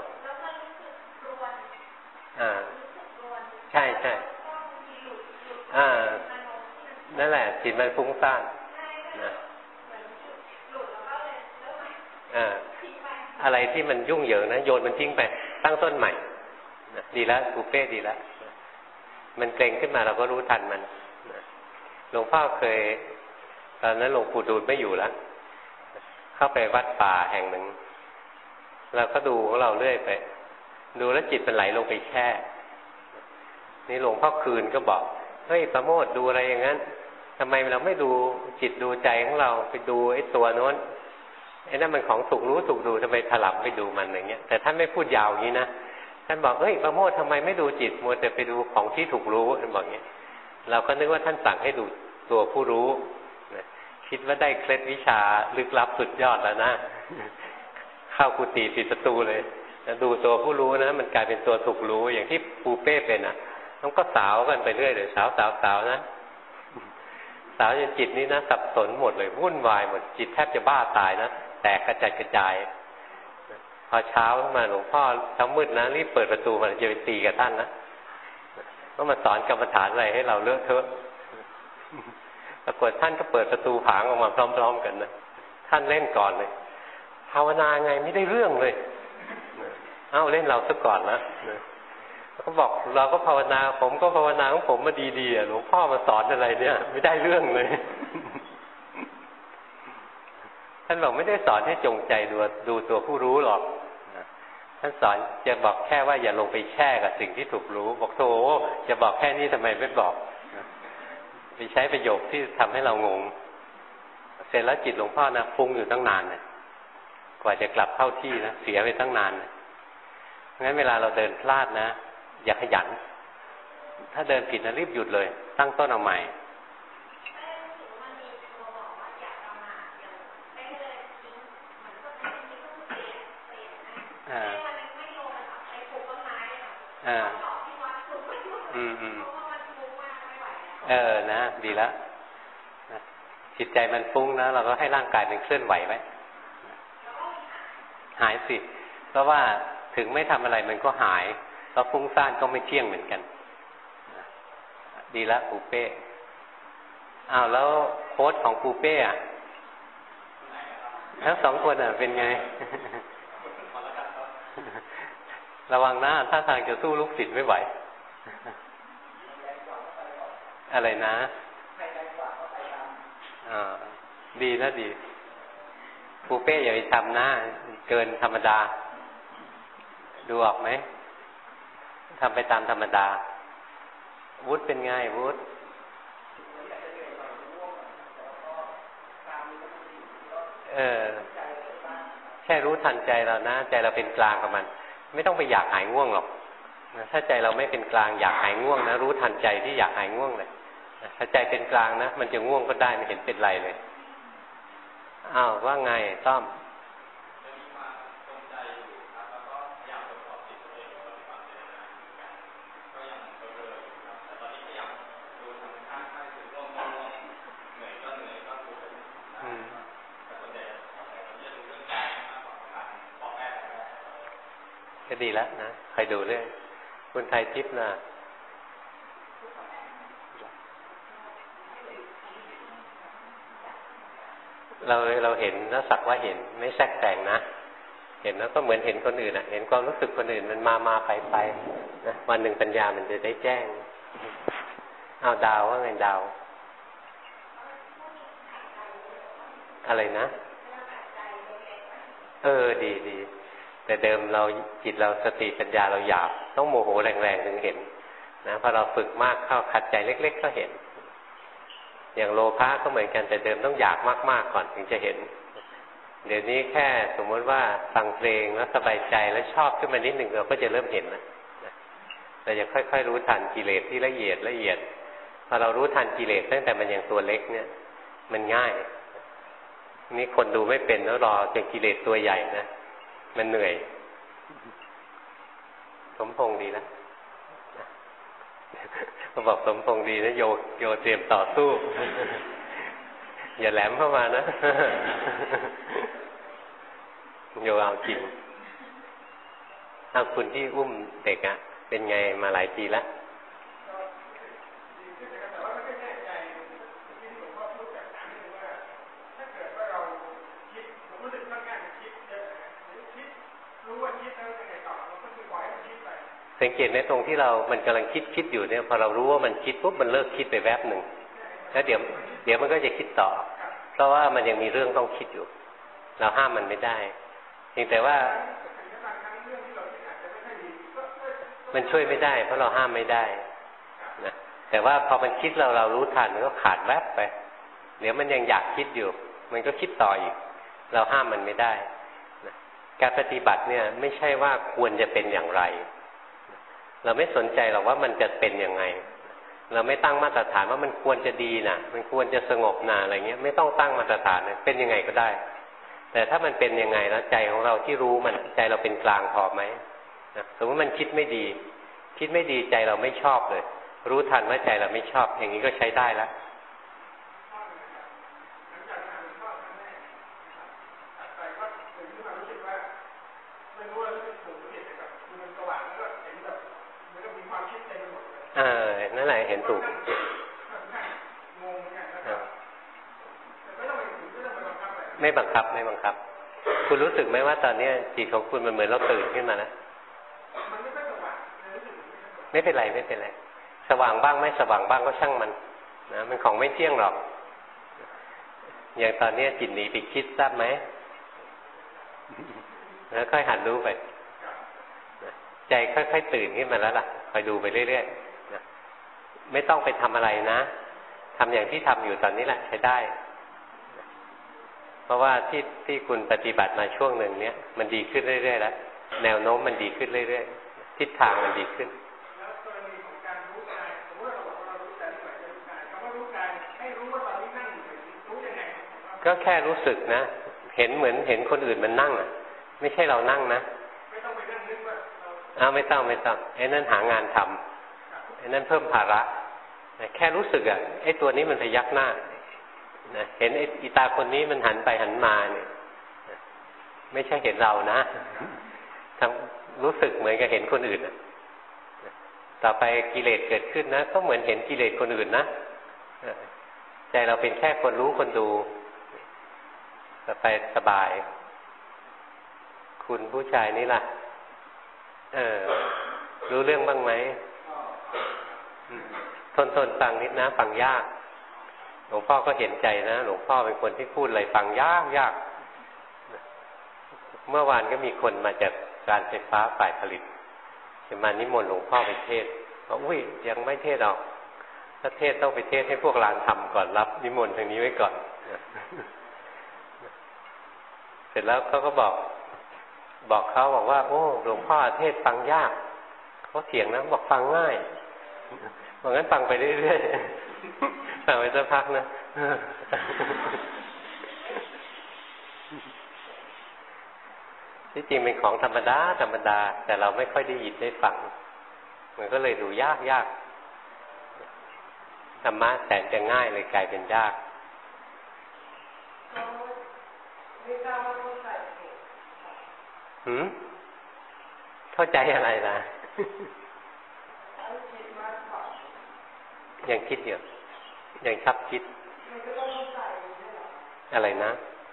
อ่าใช่ใช่อ่านั่นแหละจิตมันฟุ้งซ่านนะอ่าอะไรที่มันยุ่งเหยิงนะโยนมันทิ้งไปตั้งต้นใหม่นะดีแล้วปูเป้ดีแล้วมันเกร็งขึ้นมาเราก็รู้ทันมันนะหลวงพ่อเคยตอนนั้นหลวงปู่ดูลไม่อยู่แล้วเข้าไปวัดป่าแห่งหนึ่งเราก็ดูของเราเรื่อยไปดูแล้วจิตมันไหลลงไปแช่นี่หลวงพ่อคืนก็บอกเฮ้ยประโมทดูอะไรอย่างนั้นทำไมเราไม่ดูจิตดูใจของเราไปดูไอ้ตัวโน้นไอ้นั่นมันของถูกรู้ถูกดูทำไมถลับไปดูมันอย่างเงี้ยแต่ท่านไม่พูดยาวอย่างนี้นะท่านบอกเฮ้ยประโมททำไมไม่ดูจิตมัวแต่ไปดูของที่ถูกรู้ท่านบอกอย่างนี้เราก็นึกว่าท่านสั่งให้ดูตัวผู้รู้คิดว่าได้เคล็ดวิชาลึกลับสุดยอดแล้วนะเข้ากุฏิปิดประตูเลยดูตัวผู้รู้นะมันกลายเป็นตัวถูกรู้อย่างที่ปูเป้เป็นอ่ะต้องก็สาวกันไปเรื่อยเลยสาวสาวสาวนะสาวจนจิตนี้นะสับสนหมดเลยวุ่นวายหมดจิตแทบจะบ้าตายนะแตกกระจัดกระจายพอเช้าขึ้นมาหลวงพ่อเช้ามืดนะรีบเปิดประตูมาจะไปตีกับท่านนะก็มาสอนกรรมฐานอะไรให้เราเลอะเทอะปรากฏท่านก็เปิดประตูผางออกมาพร้อมๆกันนะท่านเล่นก่อนเลยภาวนาไงไม่ได้เรื่องเลยเอ้าเล่นเราซะก่อนนะเขาบอกเราก็ภาวนาผมก็ภาวนาของผมมาดีๆหลวงพ่อมาสอนอะไรเนี่ยไม่ได้เรื่องเลยท่านบอกไม่ได้สอนให้จงใจดูดูตัวผู้รู้หรอกท่านสอนจะบอกแค่ว่าอย่าลงไปแช่กับสิ่งที่ถูกรู้บอกโธ่จะบอกแค่นี้ทำไมไม่บอกไปใช้ประโยคที่ทำให้เรางงเสร็จแล้วจิตหลวงพ่อนะฟุ้งอยู่ตั้งนานนะกว่าจะกลับเข้าที่นะเสียไปตั้งนานนะงั้นเวลาเราเดินพลาดนะอย่าขยันถ้าเดินผิดนะรีบหยุดเลยตั้งต้นเอาใหม่อ่าอ่าอืมอืมเออนะดีแล้วจิตใจมันฟุ้งนะเราก็ให้ร่างกายเป็นเคลื่อนไหวไว้หายสิเพราะว่าถึงไม่ทำอะไรมันก็หายแล้วฟุ้งซ่านก็ไม่เที่ยงเหมือนกันดีแล้วปูเป้อ้าวแล้วโค้ชของปูเป้อะทั้งสองคนอ่ะเป็นไงระวังนะถ้าทางจะสู้ลูกศิษย์ไม่ไหวอะไรนะอ่าดีนะดีปูเป้อย่าไปทำนะเกินธรรมดาดูออกไหมทำไปตามธรรมดาวุฒิเป็นไงวุฒิเออแค่รู้ทันใจเรานะใจเราเป็นกลางกับมันไม่ต้องไปอยากหายง่วงหรอกถ้าใจเราไม่เป็นกลางอยากหายง่วงนะรู้ทันใจที่อยากหายง่วงเลยถ้าใจเป็นกลางนะมันจะง่วงก็ได้ไม่เห็นเป็นไรเลยอ้าวว่าไงต้อมก็ดีแล้วนะใครดูเรื่องคุณไทยทิพย์นะเราเราเห็นแล้วสักว่าเห็นไม่แทรกแต่งนะเห็นแล้วก็เหมือนเห็นคนอื่นอ่ะเห็นความรู้สึกคนอื่นมันมามาไปไปนะวันหนึ่งปัญญามันจะได้แจ้งเอาดาวว่าไงดาวอะไรนะเออดีดีแต่เดิมเราจิตเราสติปัญญาเราหยาบต้องโมโหแรงๆถึงเห็นนะพอเราฝึกมากเข้าขัดใจเล็กๆก็เห็นอย่างโลภะก็เหมือนกันแต่เดิมต้องอยากมากๆก่อนถึงจะเห็นเดี๋ยวนี้แค่สมมติว่าฟังเพลงแล้วสบายใจแล้วชอบขึ้นมานิดหนึ่งเราก็จะเริ่มเห็นนะเราจะค่อยๆรู้ทันกิเลสที่ละเอียดละเอียดพอเรารู้ทันกิเลสตั้งแต่มันยังตัวเล็กเนี่ยมันง่ายนี่คนดูไม่เป็นแล้วรอจนกิเลสตัวใหญ่นะมันเหนื่อยสมพงษ์ดีแล้วเขาบอกสมพงษ์ดีนะโยโยเตรียมต่อสู้อย่าแหลมเข้ามานะโยเอาจริงเอาคุณที่อุ้มเด็กอะเป็นไงมาหลายปีแล้วสังเกตในตรงที่เรา มันกำลังคิดคิดอยู่เนี่ยพอเรารู้ว่ามันคิดปุ๊บมันเลิกคิดไปแวบหนึ่งแล้วเดี๋ยวเดี๋ยวมันก็จะคิดต่อเพราะว่ามันยังมีเรื่องต้องคิดอยู่เราห้ามมันไม่ได้เพียงแต่ว่ามันช่วยไม่ได้เพราะเราห้ามไม่ได้นะแต่ว่าพอมันคิดเราเรารู้ทันมันก็ขาดแวบไปเดี๋ยวมันยังอยากคิดอยู่มันก็คิดต่ออีกเราห้ามมันไม่ได้นะการปฏิบัติเนี่ยไม่ใช่ว่าควรจะเป็นอย่างไรเราไม่สนใจหรอกว่ามันจะเป็นยังไงเราไม่ตั้งมาตรฐานว่ามันควรจะดีนะมันควรจะสงบนะอะไรเงี้ยไม่ต้องตั้งมาตรฐานนะเป็นยังไงก็ได้แต่ถ้ามันเป็นยังไงแล้วใจของเราที่รู้มันใจเราเป็นกลางพอไหมนะสมมติมันคิดไม่ดีคิดไม่ดีใจเราไม่ชอบเลยรู้ทันว่าใจเราไม่ชอบอย่างนี้ก็ใช้ได้แล้วเออนั่นแหละเห็นถูกไม่บังคับไม่บังคับคุณรู้สึกไหมว่าตอนนี้จิตของคุณมันเหมือนเราตื่นขึ้นมานะไม่เป็นไรไม่เป็นไรสว่างบ้างไม่สว่างบ้างก็ช่างมันนะมันของไม่เที่ยงหรอกอย่างตอนนี้จิตหนีไปคิดทราบไหมแล้วค่อยหัดรู้ไปใจค่อยๆตื่นขึ้นมาแล้วล่ะคอยดูไปเรื่อยๆนะไม่ต้องไปทำอะไรนะทำอย่างที่ทำอยู่ตอนนี้แหละใช้ได้เพราะว่าที่ที่คุณปฏิบัติมาช่วงหนึ่งเนี้ยมันดีขึ้นเรื่อยๆแล้วแนวโน้มมันดีขึ้นเรื่อยๆทิศทางมันดีขึ้นก็แค่รู้สึกนะเห็นเหมือนเห็นคนอื่นมันนั่งอ่ะไม่ใช่เรานั่งนะไม่ต้องไปนั่งนึกว่าอ้าวไม่ต้องไม่ต้องไอ้นั่นหางานทำไอ้นั่นเพิ่มภาระแค่รู้สึกอ่ะไอ้ตัวนี้มันพยักหน้านะเห็นไอ้อีตาคนนี้มันหันไปหันมาเนี่ยไม่ใช่เห็นเรานะทำรู้สึกเหมือนกับเห็นคนอื่นอ่ะต่อไปกิเลสเกิดขึ้นนะก็เหมือนเห็นกิเลสคนอื่นนะใจเราเป็นแค่คนรู้คนดูต่อไปสบายคุณผู้ชายนี่ล่ะเออรู้เรื่องบ้างไหมทนทนฟังนิดนะฟังยากหลวงพ่อก็เห็นใจนะหลวงพ่อเป็นคนที่พูดอะไรฟังยากยากเมื่อวานก็มีคนมาจากการไฟฟ้าฝ่ายผลิตจะมานิมนต์หลวงพ่อไปเทศบอกอุ้ยยังไม่เทศออกถ้าเทศต้องไปเทศให้พวกลานทำก่อนรับนิมนต์ทางนี้ไว้ก่อนเสร็จแล้วเขาก็บอกบอกเขาบอกว่าโอ้หลวงพ่อเทศฟังยากเขาเถียงนะบอกฟังง่ายบอกงั้นฟังไปเรื่อยๆฟังไปสักพักนะที่จริงเป็นของธรรมดาธรรมดาแต่เราไม่ค่อยได้ยินได้ฟังมันก็เลยดูยากยากธรรมะแสนจะง่ายเลยกลายเป็นยากหืมเข้าใจอะไรล่ะยังคิดอยู่ยังชับคิดอะไรนะ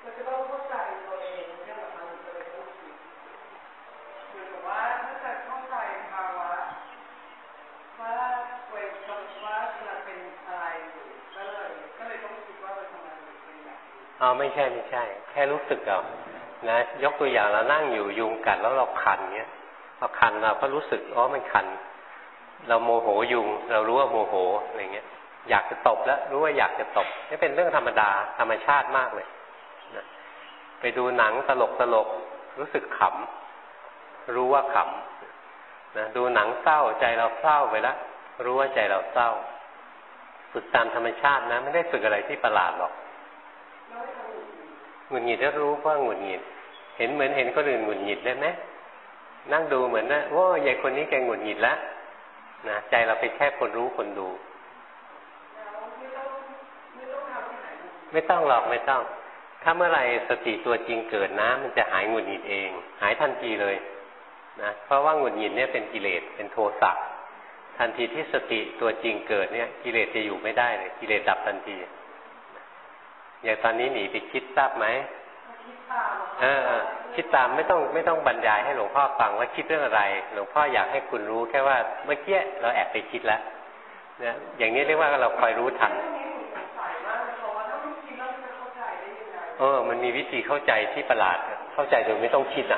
อ๋อไม่ใช่ไม่ใช่แค่รู้สึกเอานะยกตัวอย่างเรานั่งอยู่ยุงกัดแล้วเราคันเนี้ยพอคันเราก็รู้สึกอ๋อมันคันเราโมโหยุงเรารู้ว่าโมโหอะไรเงี้ยอยากจะตบแล้วรู้ว่าอยากจะตบนี่เป็นเรื่องธรรมดาธรรมชาติมากเลยนะไปดูหนังตลกตลกรู้สึกขำรู้ว่าขำนะดูหนังเศร้าใจเราเศร้าไปแล้วรู้ว่าใจเราเศร้าฝึกตามธรรมชาตินะไม่ได้ฝึกอะไรที่ประหลาดหรอกหงุดหงิดแล้วรู้ว่าหงุดหงิดเห็นเหมือนเห็นคนอื่นหงุดหงิดได้ไหมนั่งดูเหมือนนะโอ้ยายคนนี้แกหงุดหงิดแล้วนะใจเราเป็นแค่คนรู้คนดูไม่ต้องหรอกไม่ต้องถ้าเมื่อไหร่สติตัวจริงเกิดนะมันจะหายหงุดหงิดเองหายทันทีเลยนะเพราะว่าหงุดหงิดเนี่ยเป็นกิเลสเป็นโทสะทันทีที่สติตัวจริงเกิดเนี่ยกิเลสจะอยู่ไม่ได้เลยกิเลสดับทันทีอย่างตอนนี้หนีไปคิดทราบไหมเออคิดตามไม่ต้องไม่ต้องบรรยายให้หลวงพ่อฟังว่าคิดเรื่องอะไรหลวงพ่ออยากให้คุณรู้แค่ว่าเมื่อกี้เราแอบไปคิดแล้วเนี่ยอย่างนี้เรียกว่าเราคอยรู้ทันเออมันมีวิธีเข้าใจที่ประหลาดเข้าใจโดยไม่ต้องคิดอ่ะ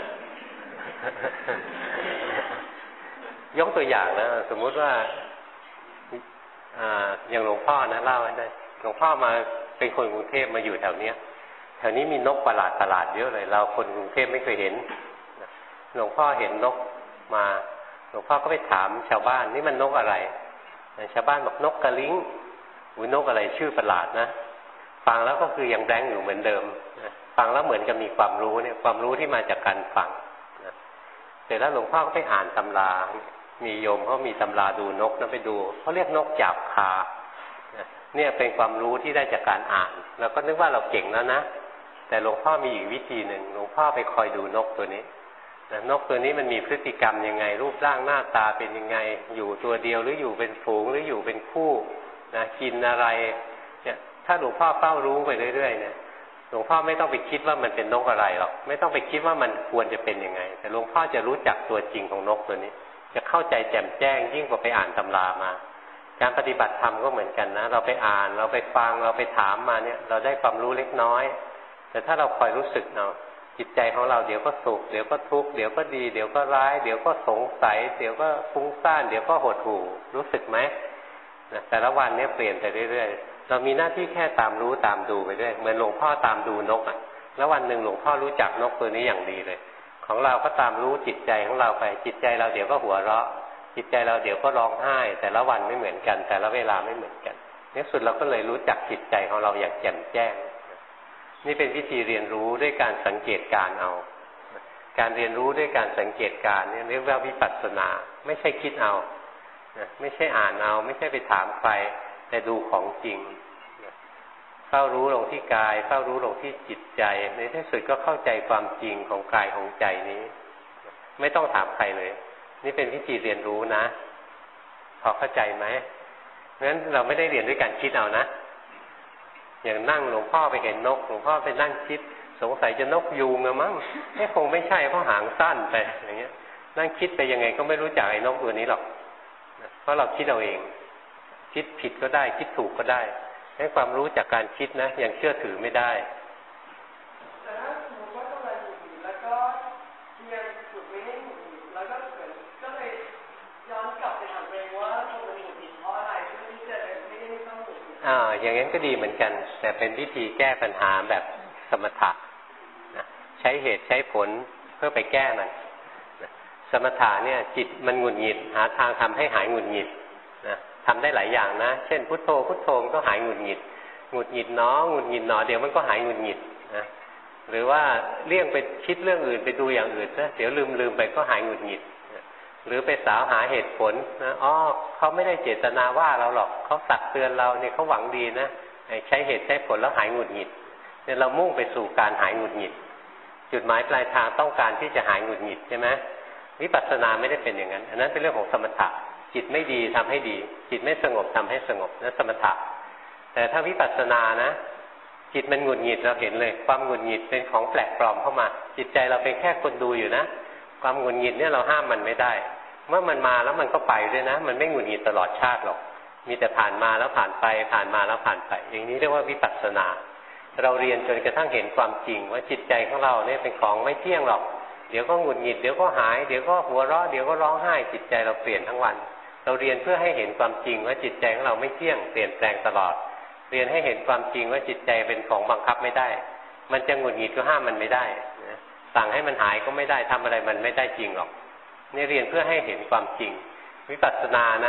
ยกตัวอย่างนะสมมุติว่าอ่าอย่างหลวงพ่อนะเล่าได้หลวงพ่อมาเป็นคนกรุงเทพมาอยู่แถวเนี้ยแถวนี้มีนกประหลาดประหลาดเยอะเลยเราคนกรุงเทพไม่เคยเห็นหลวงพ่อเห็นนกมาหลวงพ่อก็ไปถามชาวบ้านนี่มันนกอะไรชาวบ้านบอกนกกระลิ้งอุ้ยนกอะไรชื่อประหลาดนะฟังแล้วก็คือยังแบงค์อยู่เหมือนเดิมฟังแล้วเหมือนกับมีความรู้เนี่ยความรู้ที่มาจากการฟังเสร็จแล้วหลวงพ่อก็ไปอ่านตำรามีโยมเขามีตำราดูนกนะไปดูเขาเรียกนกจับคาเนี่ยเป็นความรู้ที่ได้จากการอ่านเราก็นึกว่าเราเก่งแล้วนะแต่หลวงพ่อมีอีกวิธีหนึ่งหลวงพ่อไปคอยดูนกตัวนี้นะนกตัวนี้มันมีพฤติกรรมยังไงรูปร่างหน้าตาเป็นยังไงอยู่ตัวเดียวหรืออยู่เป็นฝูงหรืออยู่เป็นคู่นะกินอะไรเนี่ยถ้าหลวงพ่อเฝ้ารู้ไปเรื่อยๆเนี่ยหลวงพ่อไม่ต้องไปคิดว่ามันเป็นนกอะไรหรอกไม่ต้องไปคิดว่ามันควรจะเป็นยังไงแต่หลวงพ่อจะรู้จักตัวจริงของนกตัวนี้จะเข้าใจแจ่มแจ้งยิ่งกว่าไปอ่านตำรามาการปฏิบัติธรรมก็เหมือนกันนะเราไปอ่านเราไปฟังเราไปถามมาเนี่ยเราได้ความรู้เล็กน้อยแต่ถ้าเราคอยรู้สึกเอาจิตใจของเราเดี๋ยวก็สุขเดี๋ยวก็ทุกข์เดี๋ยวก็ดีเดี๋ยวก็ร้ายเดี๋ยวก็สงสัยเดี๋ยวก็ฟุ้งซ่านเดี๋ยวก็หดหู่รู้สึกไหมนะแต่ละวันเนี่ยเปลี่ยนไปเรื่อยๆเรามีหน้าที่แค่ตามรู้ตามดูไปเรื่อยเหมือนหลวงพ่อตามดูนกอ่ะแล้ววันหนึ่งหลวงพ่อรู้จักนกตัวนี้อย่างดีเลยของเราก็ตามรู้จิตใจของเราไปจิตใจเราเดี๋ยวก็หัวเราะจิตใจเราเดี๋ยวก็ร้องไห้แต่ละวันไม่เหมือนกันแต่ละเวลาไม่เหมือนกันในสุดเราก็เลยรู้จักจิตใจของเราอย่างแจ่มแจ้งนี่เป็นวิธีเรียนรู้ด้วยการสังเกตการเอาการเรียนรู้ด้วยการสังเกตการเนี่ยเรียกว่าวิปัสสนาไม่ใช่คิดเอาไม่ใช่อ่านเอาไม่ใช่ไปถามใครแต่ดูของจริงเฝ้ารู้ลงที่กายเฝ้ารู้ลงที่จิตใจในที่สุดก็เข้าใจความจริงของกายของใจนี้ไม่ต้องถามใครเลยนี่เป็นวิธีเรียนรู้นะพอเข้าใจไหมเพราะฉะนั้นเราไม่ได้เรียนด้วยการคิดเอานะอย่างนั่งหลวงพ่อไปเห็นนกหลวงพ่อไปนั่งคิดสงสัยจะนกยูงอะมั้งไม่คงไม่ใช่เพราะหางสั้นไปอย่างเงี้ยนั่งคิดไปยังไงก็ไม่รู้จักไอ้นกตัวนี้หรอกเพราะเราคิดเอาเองคิดผิดก็ได้คิดถูกก็ได้ให้ความรู้จากการคิดนะยังเชื่อถือไม่ได้แต่ถ้าสมมติว่าตัวเราอยู่แล้วก็ยังฝึกไม่ให้หมุนแล้วก็เหมือนก็เลยย้อนกลับไปถามตัวเองว่าตัวมันหมุนผิดเพราะอะไรเพื่อที่จะไม่ได้ไม่ต้องหมุนอ่าอย่างนั้นก็ดีเหมือนกันแต่เป็นวิธีแก้ปัญหาแบบสมถะนะใช้เหตุใช้ผลเพื่อไปแก้มันนะสมถะเนี่ยจิตมันหงุดหงิดหาทางทำให้หายหงุดหงิดนะทำได้หลายอย่างนะเช่นพุทโธพุทโธมันก็หายหงุดหงิดหงุดหงิดเนาะหงุดหงิดเนาะเดี๋ยวมันก็หายหงุดหงิดนะหรือว่าเลี่ยงไปคิดเรื่องอื่นไปดูอย่างอื่นนะเดี๋ยวลืมลืมไปก็หายหงุดหงิดนะหรือไปสาวหาเหตุผลนะอ๋อเขาไม่ได้เจตนาว่าเราหรอกเขาตักเตือนเราเนี่ยเขาหวังดีนะใช้เหตุใช้ผลแล้วหายหงุดหงิดเนี่ยเรามุ่งไปสู่การหายหงุดหงิดจุดหมายปลายทางต้องการที่จะหายหงุดหงิดใช่ไหมวิปัสสนาไม่ได้เป็นอย่างนั้นอันนั้นเป็นเรื่องของสมถะจิตไม่ดีทำให้ดีจิตไม่สงบทำให้สงบนั่นสมถะแต่ถ้าวิปัสสนานะจิตมันหงุดหงิดเราเห็นเลยความหงุดหงิดเป็นของแปลกปลอมเข้ามาจิตใจเราเป็นแค่คนดูอยู่นะความหงุดหงิดเนี่ยเราห้ามมันไม่ได้เมื่อมันมาแล้วมันก็ไปด้วยนะมันไม่หงุดหงิดตลอดชาติหรอกมีแต่ผ่านมาแล้วผ่านไปผ่านมาแล้วผ่านไปอย่างนี้เรียกว่าวิปัสสนาเราเรียนจนกระทั่งเห็นความจริงว่าจิตใจของเราเนี่ยเป็นของไม่เที่ยงหรอกเดี๋ยวก็หงุดหงิดเดี๋ยวก็หายเดี๋ยวก็หัวเราะเดี๋ยวก็ร้องไห้จิตใจเราเปลี่ยนทั้งวันเราเรียนเพื่อให้เห็นความจริงว่าจิตใจของเราไม่เที่ยงเปลี่ยนแปลงตลอดเรียนให้เห็นความจริงว่าจิตใจเป็นของบังคับไม่ได้มันจะหงุดหงิดก็ห้ามมันไม่ได้นะสั่งให้มันหายก็ไม่ได้ทำอะไรมันไม่ได้จริงหรอกนี่เรียนเพื่อให้เห็นความจริงวิปัสสนานะ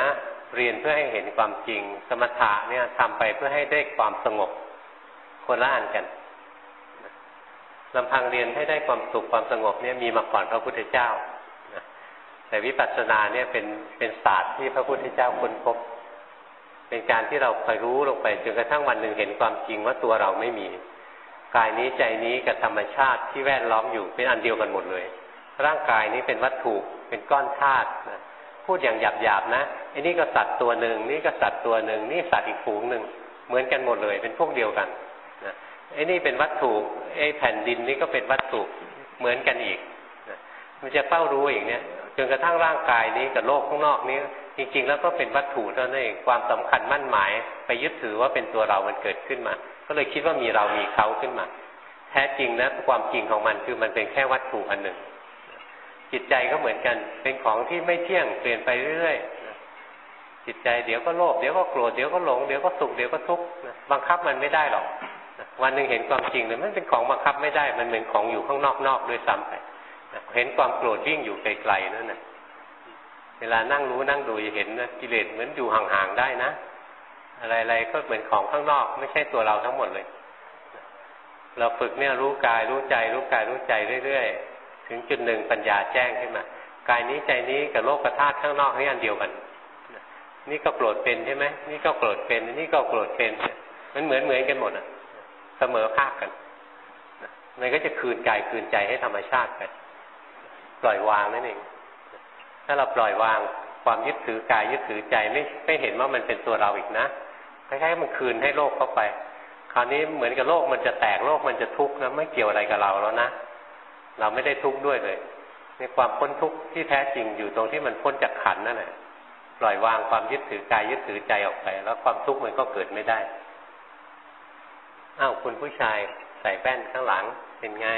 เรียนเพื่อให้เห็นความจริงสมถะเนี่ยทำไปเพื่อให้ได้ความสงบคนละอันกันลำพังเรียนให้ได้ความสุขความสงบเนี่ยมีมาก่อนพระพุทธเจ้าแต่วิปัสสนาเนี่ยเป็นเป็นศาสตร์ที่พระพุทธเจ้าค้นพบเป็นการที่เราคอยรู้ลงไปจนกระทั่งวันหนึ่งเห็นความจริงว่าตัวเราไม่มีกายนี้ใจนี้กับธรรมชาติที่แวดล้อมอยู่เป็นอันเดียวกันหมดเลยร่างกายนี้เป็นวัตถุเป็นก้อนธาตุนะพูดอย่างหยาบๆนะไอ้นี่ก็สัตว์ตัวหนึ่งนี่ก็สัตว์ตัวหนึ่งนี่สัตว์อีกฝูงหนึ่งเหมือนกันหมดเลยเป็นพวกเดียวกันนะไอ้นี่เป็นวัตถุไอ้แผ่นดินนี่ก็เป็นวัตถุเหมือนกันอีกนะมันจะเฝ้ารู้อย่างเนี้ยจนกระทั่งร่างกายนี้กับโลกข้างนอกนี้จริงๆแล้วก็เป็นวัตถุเท่านั้นเองความสำคัญมั่นหมายไปยึดถือว่าเป็นตัวเรามันเกิดขึ้นมาก็เลยคิดว่ามีเรามีเขาขึ้นมาแท้จริงนะความจริงของมันคือมันเป็นแค่วัตถุอันหนึ่งจิตใจก็เหมือนกันเป็นของที่ไม่เที่ยงเปลี่ยนไปเรื่อยๆจิตใจเดี๋ยวก็โลภเดี๋ยวก็โกรธเดี๋ยวก็หลงเดี๋ยวก็สุขเดี๋ยวก็ทุกข์บังคับมันไม่ได้หรอกวันหนึ่งเห็นความจริงเลยมันเป็นของบังคับไม่ได้มันเหมือนของอยู่ข้างนอกๆด้วยซ้ำไปเห็นความโกรธวิ่งอยู่ไกลๆนั่นน่ะเวลานั่งรู้นั่งดูจะเห็นนะกิเลสเหมือนอยู่ห่างๆได้นะอะไรๆก็เหมือนของข้างนอกไม่ใช่ตัวเราทั้งหมดเลยเราฝึกเนี่ยรู้กายรู้ใจรู้กายรู้ใจเรื่อยๆถึงจุดหนึ่งปัญญาแจ้งขึ้นมากายนี้ใจนี้กับโลกธาตุข้างนอกนี่อันเดียวกันนี่ก็โกรธเป็นใช่ไหมนี่ก็โกรธเป็นนี่ก็โกรธเป็นมันเหมือนเหมือนกันหมดอ่ะเสมอภาคกันมันก็จะคืนกายคืนใจให้ธรรมชาติไปปล่อยวางนั่นเองถ้าเราปล่อยวางความยึดถือกายยึดถือใจไม่ไม่เห็นว่ามันเป็นตัวเราอีกนะคล้ายๆมันคืนให้โลกเข้าไปคราวนี้เหมือนกับโลกมันจะแตกโลกมันจะทุกข์นะไม่เกี่ยวอะไรกับเราแล้วนะเราไม่ได้ทุกข์ด้วยเลยในความพ้นทุกข์ที่แท้จริงอยู่ตรงที่มันพ้นจากขันธ์นั่นแหละปล่อยวางความยึดถือกายยึดถือใจออกไปแล้วความทุกข์มันก็เกิดไม่ได้อ้าวคุณผู้ชายใส่แว่นข้างหลังเป็นไง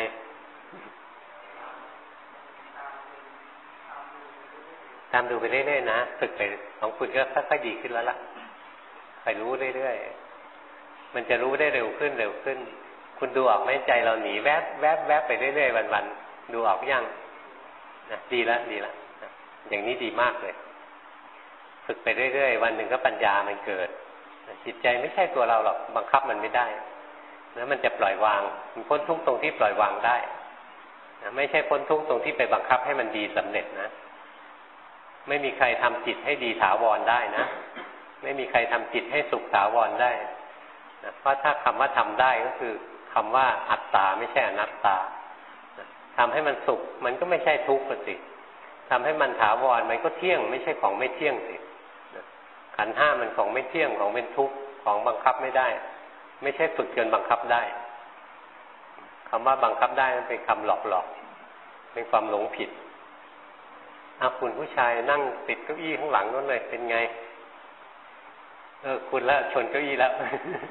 ตามดูไปเรื่อยๆนะฝึกไปของคุณก็ค่อยๆดีขึ้นแล้วล่ะไปรู้เรื่อยๆมันจะรู้ได้เร็วขึ้นเร็วขึ้นคุณดูออกไหมใจเราหนีแวบแวบแวบไปเรื่อยๆวันๆดูออกยังนะดีแล้วดีแล้วนะอย่างนี้ดีมากเลยฝึกไปเรื่อยๆวันหนึ่งก็ปัญญามันเกิดจิตใจไม่ใช่ตัวเราหรอกบังคับมันไม่ได้แล้วมันจะปล่อยวางมันพ้นทุกข์ตรงที่ปล่อยวางได้นะไม่ใช่พ้นทุกข์ตรงที่ไปบังคับให้มันดีสำเร็จนะไม่มีใครทำจิตให้ดีถาวรได้นะไม่มีใครทำจิตให้สุขถาวรได้นะเพราะถ้าคำว่าทำได้ก็คือคำว่าอัตตาไม่ใช่อนัตตาทำให้มันสุขมันก็ไม่ใช่ทุกข์สิทำให้มันถาวรมันก็เที่ยงไม่ใช่ของไม่เที่ยงสิขันธ์ห้ามันของไม่เที่ยงของเป็นทุกข์ของบังคับไม่ได้ไม่ใช่ฝึกจนบังคับได้คำว่าบังคับได้มันเป็นคำหลอกๆเป็นความหลงผิดอาคุณผู้ชายนั่งติดเก้าอี้ข้างหลังนั่นเลยเป็นไงเออคุณแล้วชนเก้าอี้แล้ว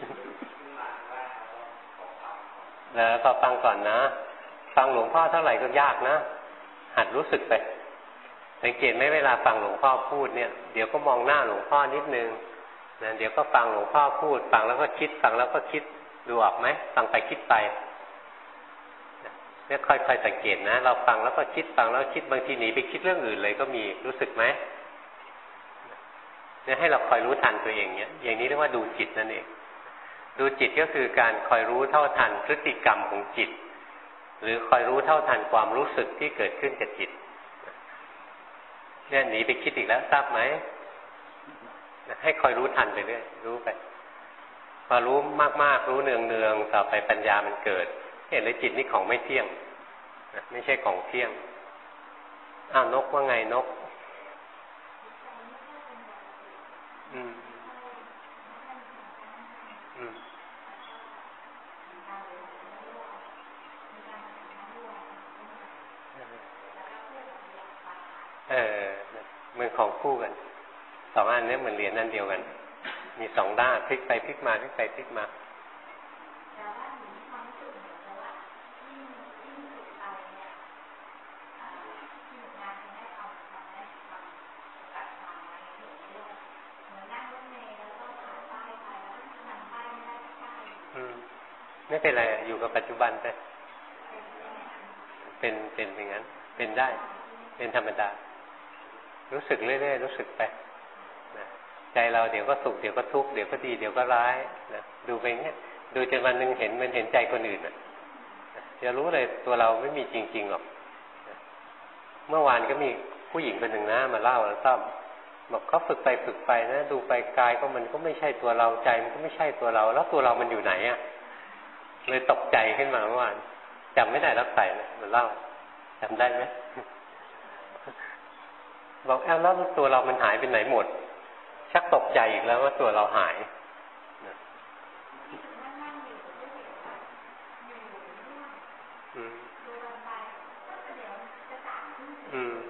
แล้วก็ฟังก่อนนะฟังหลวงพ่อเท่าไหร่ก็ยากนะหัดรู้สึกไปสังเกตไหมเวลาฟังหลวงพ่อพูดเนี่ยเดี๋ยวก็มองหน้าหลวงพ่อนิดนึงนะเดี๋ยวก็ฟังหลวงพ่อพูดฟังแล้วก็คิดฟังแล้วก็คิดดูออกไหมฟังไปคิดไปเนี่ยค่อยๆสังเกตนะเราฟังแล้วก็คิดฟังแล้วคิดบางทีหนีไปคิดเรื่องอื่นเลยก็มีรู้สึกไหมเนี่ยให้เราคอยรู้ทันตัวเองเนี่ยอย่างนี้เรียกว่าดูจิตนั่นเองดูจิตก็คือการคอยรู้เท่าทันพฤติกรรมของจิตหรือคอยรู้เท่าทันความรู้สึกที่เกิดขึ้นกับจิตเนี่ยหนีไปคิดอีกแล้วทราบไหมให้คอยรู้ทันไปเรื่อยรู้ไปพอรู้มากๆรู้เนืองๆต่อไปปัญญามันเกิดเห็นเลยจิตนี่ของไม่เที่ยงไม่ใช่ของเที่ยงอ้าวนกว่าไงนกอืมอืมเออมันของคู่กันสองอันนี้เหมือนเหรียญอันเดียวกันมีสองด้านพลิกไปพลิกมาพลิกไปพลิกมาไม่เป็นไรอยู่กับปัจจุบันไปเป็นเป็นอย่างนั้นเป็นได้เป็นธรรมดารู้สึกเรื่อยๆรู้สึกไปนะใจเราเดี๋ยวก็สุขเดี๋ยวก็ทุกข์เดี๋ยวก็ดีเดี๋ยวก็ร้ายนะดูไปเงี้ยดูจนวันหนึ่งเห็นมันเห็นใจคนอื่นอ่ะจะรู้เลยตัวเราไม่มีจริงๆหรอกเมื่อวานก็มีผู้หญิงคนหนึ่งนะมาเล่าแล้วต้อมบอกเขาฝึกไปฝึกไปนะดูไปกายก็มันก็ไม่ใช่ตัวเราใจมันก็ไม่ใช่ตัวเราแล้วตัวเรามันอยู่ไหนอ่ะเลยตกใจขึ้นมาเมื่อวานจำไม่ได้รับใส่นะมันเล่าจำได้ไหมบอกแอลแล้วตัวเรามันหายไปไหนหมดชักตกใจอีกแล้วว่าตัวเราหายอืมอืม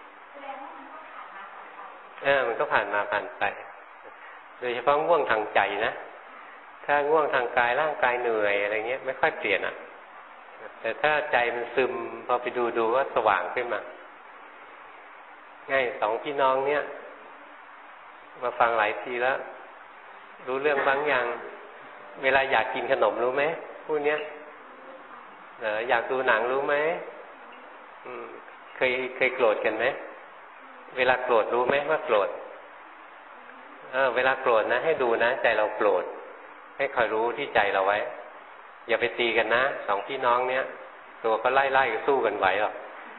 เออมันก็ผ่านมาผ่านไปโดยเฉพาะง่วงทางใจนะถ้าง่วงทางกายร่างกายเหนื่อยอะไรเงี้ยไม่ค่อยเปลี่ยนอ่ะแต่ถ้าใจมันซึมพอไปดูดูว่าสว่างขึ้นมาง่ายสองพี่น้องเนี้ยมาฟังหลายทีแล้วรู้เรื่องบางอย่างเวลาอยากกินขนมรู้ไหมพูดเนี้ยเอออยากดูหนังรู้ไหมอืมเคยเคยโกรธกันไหมเวลาโกรธรู้ไหมว่าโกรธเออเวลาโกรธนะให้ดูนะใจเราโกรธให้คอยรู้ที่ใจเราไว้อย่าไปตีกันนะสองพี่น้องเนี้ยตัวก็ไล่ไล่สู้กันไหวหรอก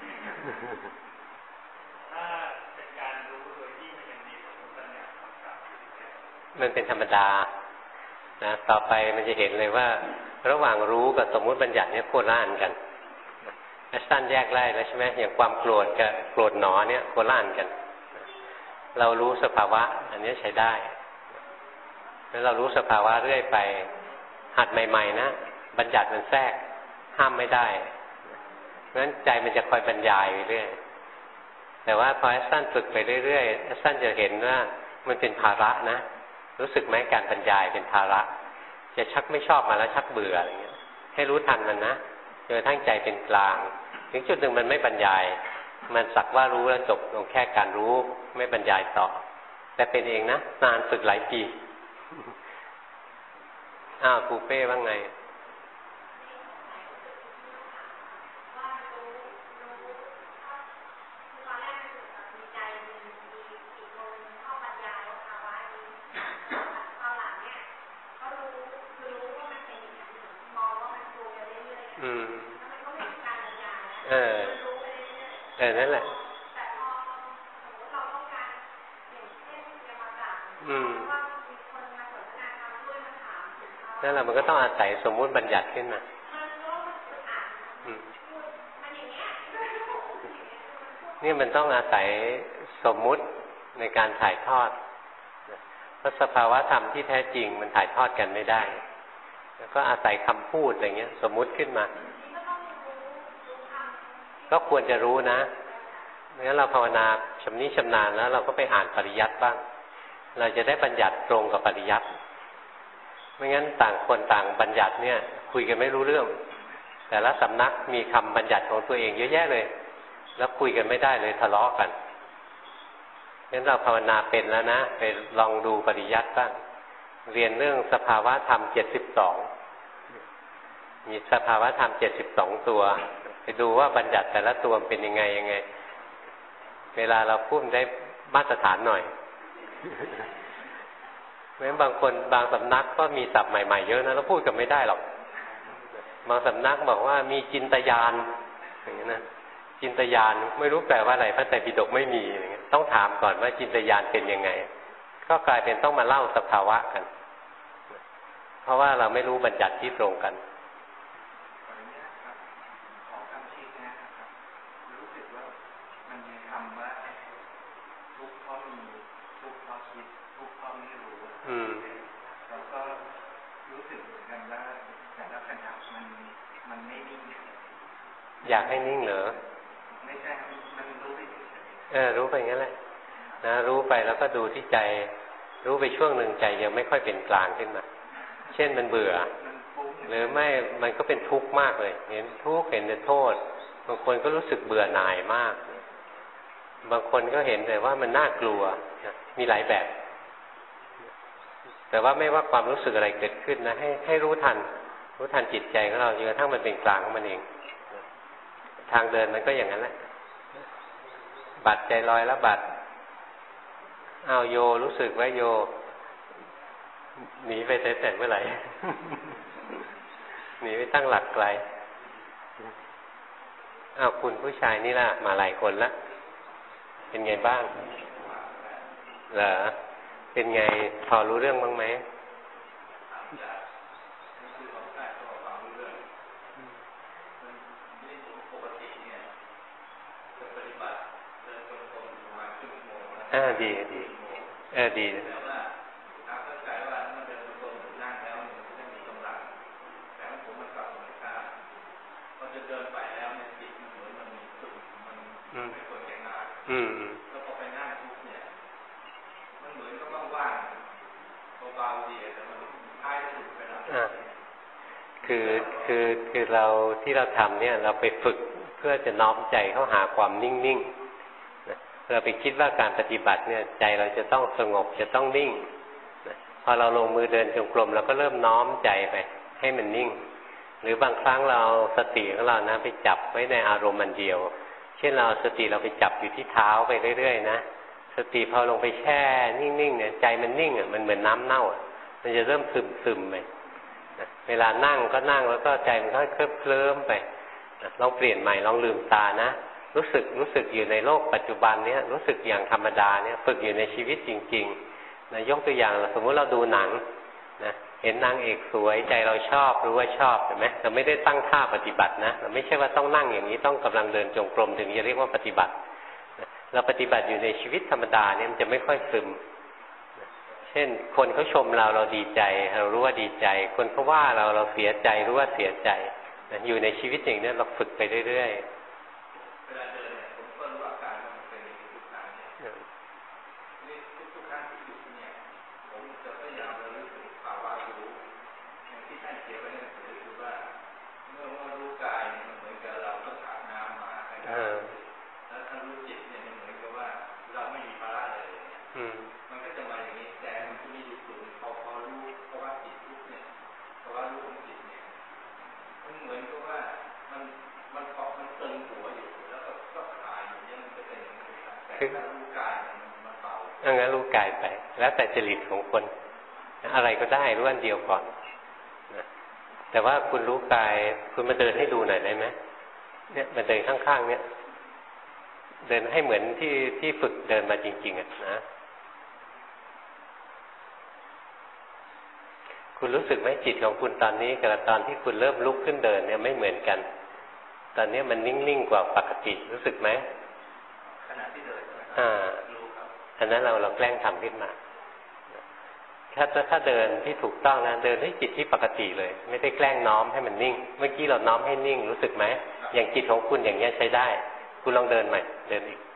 ถ้าเป็นการรู้โดยที่มันยังมีสมมติปัญญากับมันเป็นธรรมดานะต่อไปมันจะเห็นเลยว่าระหว่างรู้กับสมมุติบัญญัติเนี่ยโคตรล่านกันสั้นแยกไล่แล้วใช่ไหมอย่างความโกรธกับโกรธหนอเนี่ยโคตรล่านกันเรารู้สภาวะอันนี้ใช้ได้แล้วเรารู้สภาวะเรื่อยไปหัดใหม่ๆนะบัญญัติมันแทรกห้ามไม่ได้เพราะฉะนั้นใจมันจะคอยบรรยายไปเรื่อยแต่ว่าพอสั้นฝึกไปเรื่อยๆสั้นจะเห็นว่ามันเป็นภาระนะรู้สึกไหมการบรรยายเป็นภาระจะชักไม่ชอบมาแล้วชักเบื่ออะไรเงี้ยให้รู้ทันมันนะจนกระทั่งใจเป็นกลางถึงจุดหนึ่งมันไม่บรรยายมันสักว่ารู้แล้วจบลงแค่การรู้ไม่บรรยายต่อแต่เป็นเองนะนานฝึกหลายปีอ้าวครูเป้ว่าไงอืมเออเออนั่นแหละอืมนั่นแหละมันก็ต้องอาศัยสมมุติบัญญัติขึ้นมานี่มันต้องอาศัยสมมุติในการถ่ายทอดเพราะสภาวะธรรมที่แท้จริงมันถ่ายทอดกันไม่ได้แล้วก็อาศัยคำพูดอะไรเงี้ยสมมุติขึ้นมาก็ควรจะรู้นะงั้นเราภาวนาชำนิชำนาญแล้วเราก็ไปอ่านปริยัติบ้างเราจะได้บัญญัติตรงกับปริยัติไม่งั้นต่างคนต่างบัญญัติเนี่ยคุยกันไม่รู้เรื่องแต่ละสำนักมีคำบัญญัติของตัวเองเยอะแยะเลยแล้วคุยกันไม่ได้เลยทะเลาะกันงั้นเราภาวนาเป็นแล้วนะไปลองดูปริยัติบ้างเรียนเรื่องสภาวะธรรมเจ็ดสิบสองมีสภาวะธรรมเจ็ดสิบสองตัวไปดูว่าบัญญัติแต่ละตัวเป็นยังไงยังไงเวลาเราพูดได้มาตรฐานหน่อยแม้บางคนบางสำนักก็มีศัพท์ใหม่ๆเยอะนะเราพูดกันไม่ได้หรอกบางสำนักบอกว่ามีจินตญาณอย่างนี้นะจินตญาณไม่รู้แปลว่าอะไรพระไตรปิฎกไม่มีอย่างเงี้ยต้องถามก่อนว่าจินตญาณเป็นยังไงก็กลายเป็นต้องมาเล่าสภาวะกันเพราะว่าเราไม่รู้บัญญัติที่ตรงกันอืมแล้วก็รู้สึกเหมือนกันว่าแต่ละขณะมันมันไม่นิ่งอยากให้นิ่งเหรอไม่ใช่มันรู้ไปเฉยเออรู้ไปงั้นแหละนะรู้ไปแล้วก็ดูที่ใจรู้ไปช่วงหนึ่งใจยังไม่ค่อยเป็นกลางขึ้นมาเช่นมันเบื่อหรือไม่มันก็เป็นทุกข์มากเลยเห็นทุกข์เห็นแต่โทษบางคนก็รู้สึกเบื่อหน่ายมากบางคนก็เห็นแต่ว่ามันน่ากลัวมีหลายแบบแต่ว่าไม่ว่าความรู้สึกอะไรเกิดขึ้นนะให้ให้รู้ทันรู้ทันจิตใจของเราจนกระทั่งมันเป็นกลางของมันเองทางเดินมันก็อย่างนั้นแหละบัดใจลอยแล้วบัดอ้าวโยรู้สึกว่าโยหนีไปแต่แต่เมื่อไหร่ หนีไปตั้งหลักไกลอ้าวคุณผู้ชายนี่ล่ะมาหลายคนละเป็นไงบ้างเหรอเป็นไงพอรู้เรื่องบ้างไหมอ่าดีดีเออดีอืมแล้วพอไปนั่งทุกเนี่ยมันเหมือนก็ว่างๆเบาๆดีแต่มันคล้ายสุดไปแล้วคือคือคือเราที่เราทำเนี่ยเราไปฝึกเพื่อจะน้อมใจเข้าหาความนิ่งๆนะเราไปคิดว่าการปฏิบัติเนี่ยใจเราจะต้องสงบจะต้องนิ่งนะพอเราลงมือเดินจงกรมเราก็เริ่มน้อมใจไปให้มันนิ่งหรือบางครั้งเราสติของเรานะไปจับไว้ในอารมณ์อันเดียวเช่นเราสติเราไปจับอยู่ที่เท้าไปเรื่อยๆนะสติพอลงไปแช่นิ่งๆเนี่ยใจมันนิ่งอ่ะมันเหมือนน้ำเน่าอ่ะมันจะเริ่มซึมๆไปนะเวลานั่งก็นั่งแล้วก็ใจมันก็เคลิ้มๆไปนะลองเปลี่ยนใหม่ลองลืมตานะรู้สึกรู้สึกอยู่ในโลกปัจจุบันเนี้ยรู้สึกอย่างธรรมดาเนี่ยฝึกอยู่ในชีวิตจริงๆนะยกตัวอย่างสมมุติเราดูหนังนะเห็นนางเอกสวยใจเราชอบรู้ว่าชอบเห็นไหมเราไม่ได้ตั้งท่าปฏิบัตินะเราไม่ใช่ว่าต้องนั่งอย่างนี้ต้องกำลังเดินจงกรมถึงจะเรียกว่าปฏิบัติเราปฏิบัติอยู่ในชีวิตธรรมดาเนี่ยมันจะไม่ค่อยซึมเช่นคนเขาชมเราเราดีใจเรารู้ว่าดีใจคนเขาว่าเราเราเสียใจรู้ว่าเสียใจอยู่ในชีวิตอย่างนี้เราฝึกไปเรื่อยๆเวลาเดินเนี่ยผมก็รู้อาการมันเป็นทุกครั้งเนี่ยนี่ทุกๆครั้งที่หยุดเนี่ยผมจะพยายามระลึกถึงภาวะรู้อย่างที่ท่านเขียนไว้ในหนังสือคือว่าเมื่อว่ารู้กายเนี่ยมันเหมือนกับเราต้องอาบน้ำมาแล้วถ้ารู้จิตเนี่ยมันเหมือนกับว่าเราไม่มีภาระเลยมันก็จะมาอย่างนี้แต่มันจะมีอยู่กลุ่มพอพอรู้ภาวะจิตรู้เนี่ยภาวะรู้ของจิตเนี่ยมันเหมือนกับว่ามันมันเกาะมันตึงหัวอยู่แล้วก็ก็คลายอยู่เนี่ยมันจะเป็นอย่างนี้แต่ถ้ารู้กายมันเบาอันนั้นรู้กายไปแล้วแต่จริตของคนอะไรก็ได้รู้อันเดียวก่อนแต่ว่าคุณรู้กายคุณมาเดินให้ดูหน่อยได้ไหมเนี่ยมาเดินข้างๆเนี่ยเดินให้เหมือนที่ที่ฝึกเดินมาจริงๆอ่ะนะคุณรู้สึกไหมจิตของคุณตอนนี้กับตอนที่คุณเริ่มลุกขึ้นเดินเนี่ยไม่เหมือนกันตอนนี้มันนิ่งๆกว่าปกติรู้สึกไหมขณะที่เดินอ่ารู้ครับอันนั้นเราเราแกล้งทำขึ้นมาถ้าถ้าเดินที่ถูกต้องนะเดินให้จิตที่ปกติเลยไม่ได้แกล้งน้อมให้มันนิ่งเมื่อกี้เราน้อมให้นิ่งรู้สึกไหมอย่างจิตของคุณอย่างเงี้ยใช้ได้คุณลองเดินใหม่เดินอีก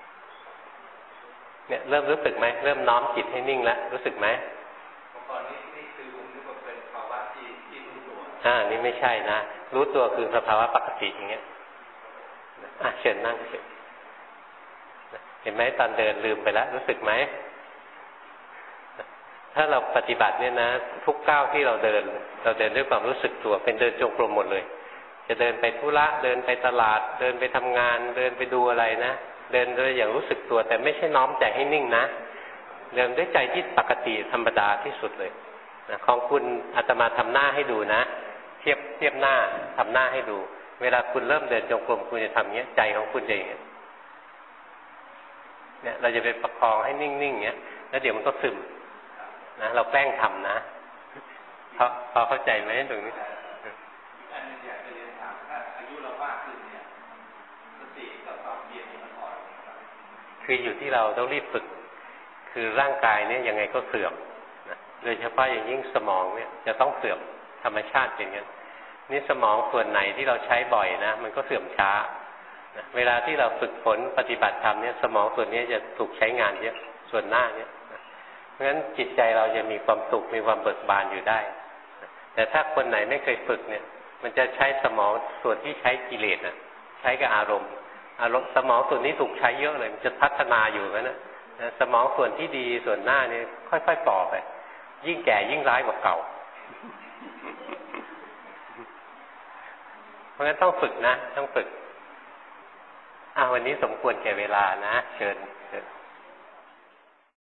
เนี่ยเริ่มรู้สึกไหมเริ่มน้อมจิตให้นิ่งแล้วรู้สึกไหมก่อนนี้นี่คือผมนึกว่าเป็นภาวะที่ที่รู้ตัวอ่านี่ไม่ใช่นะรู้ตัวคือสภาวะปกติอย่างเงี้ยอ่ะเชิญนั่งเฉยเห็นไหมตอนเดินลืมไปแล้วรู้สึกไหมถ้าเราปฏิบัติเนี่ยนะทุกก้าวที่เราเดินเราเดินด้วยความรู้สึกตัวเป็นเดินจงกรมหมดเลยจะเดินไปธุระเดินไปตลาดเดินไปทำงานเดินไปดูอะไรนะเดินโดยอย่างรู้สึกตัวแต่ไม่ใช่น้อมใจให้นิ่งนะเดินด้วยใจที่ปกติธรรมดาที่สุดเลยนะของคุณอาตมาทำหน้าให้ดูนะเทียบเทียบหน้าทำหน้าให้ดูเวลาคุณเริ่มเดินจงกรมคุณจะทำเงี้ยใจของคุณจะอย่างเงี้ยเนี่ยเราจะไปประคองให้นิ่งๆเงี้ยแล้วเดี๋ยวมันก็ซึมนะเราแกล้งทำนะพอพอเข้าใจไหมตรงนี้อันนี้อยากจะเรียนถามถ้าอายุเรามากขึ้นเนี่ยสติกับความเพียรมันอ่อนคืออยู่ที่เราต้องรีบฝึกคือร่างกายเนี่ยยังไงก็เสื่อมนะโดยเฉพาะอย่างยิ่งสมองเนี่ยจะต้องเสื่อมธรรมชาติเป็นอย่างนั้นนี่สมองส่วนไหนที่เราใช้บ่อยนะมันก็เสื่อมช้านะเวลาที่เราฝึกฝนปฏิบัติธรรมเนี่ยสมองส่วนนี้จะถูกใช้งานเยอะส่วนหน้าเนี่ยเพราะฉะนั้นจิตใจเราจะมีความสุขมีความเบิกบานอยู่ได้แต่ถ้าคนไหนไม่เคยฝึกเนี่ยมันจะใช้สมองส่วนที่ใช้กิเลสนะใช้กับอารมณ์อารมณ์สมองส่วนนี้ถูกใช้เยอะเลยมันจะพัฒนาอยู่นะนะสมองส่วนที่ดีส่วนหน้านี่ค่อยๆต่อไปยิ่งแก่ยิ่งร้ายกว่าเก่าเพราะฉะนั้นต้องฝึกนะต้องฝึกอ่ะวันนี้สมควรแก่เวลานะเชิญเชิญ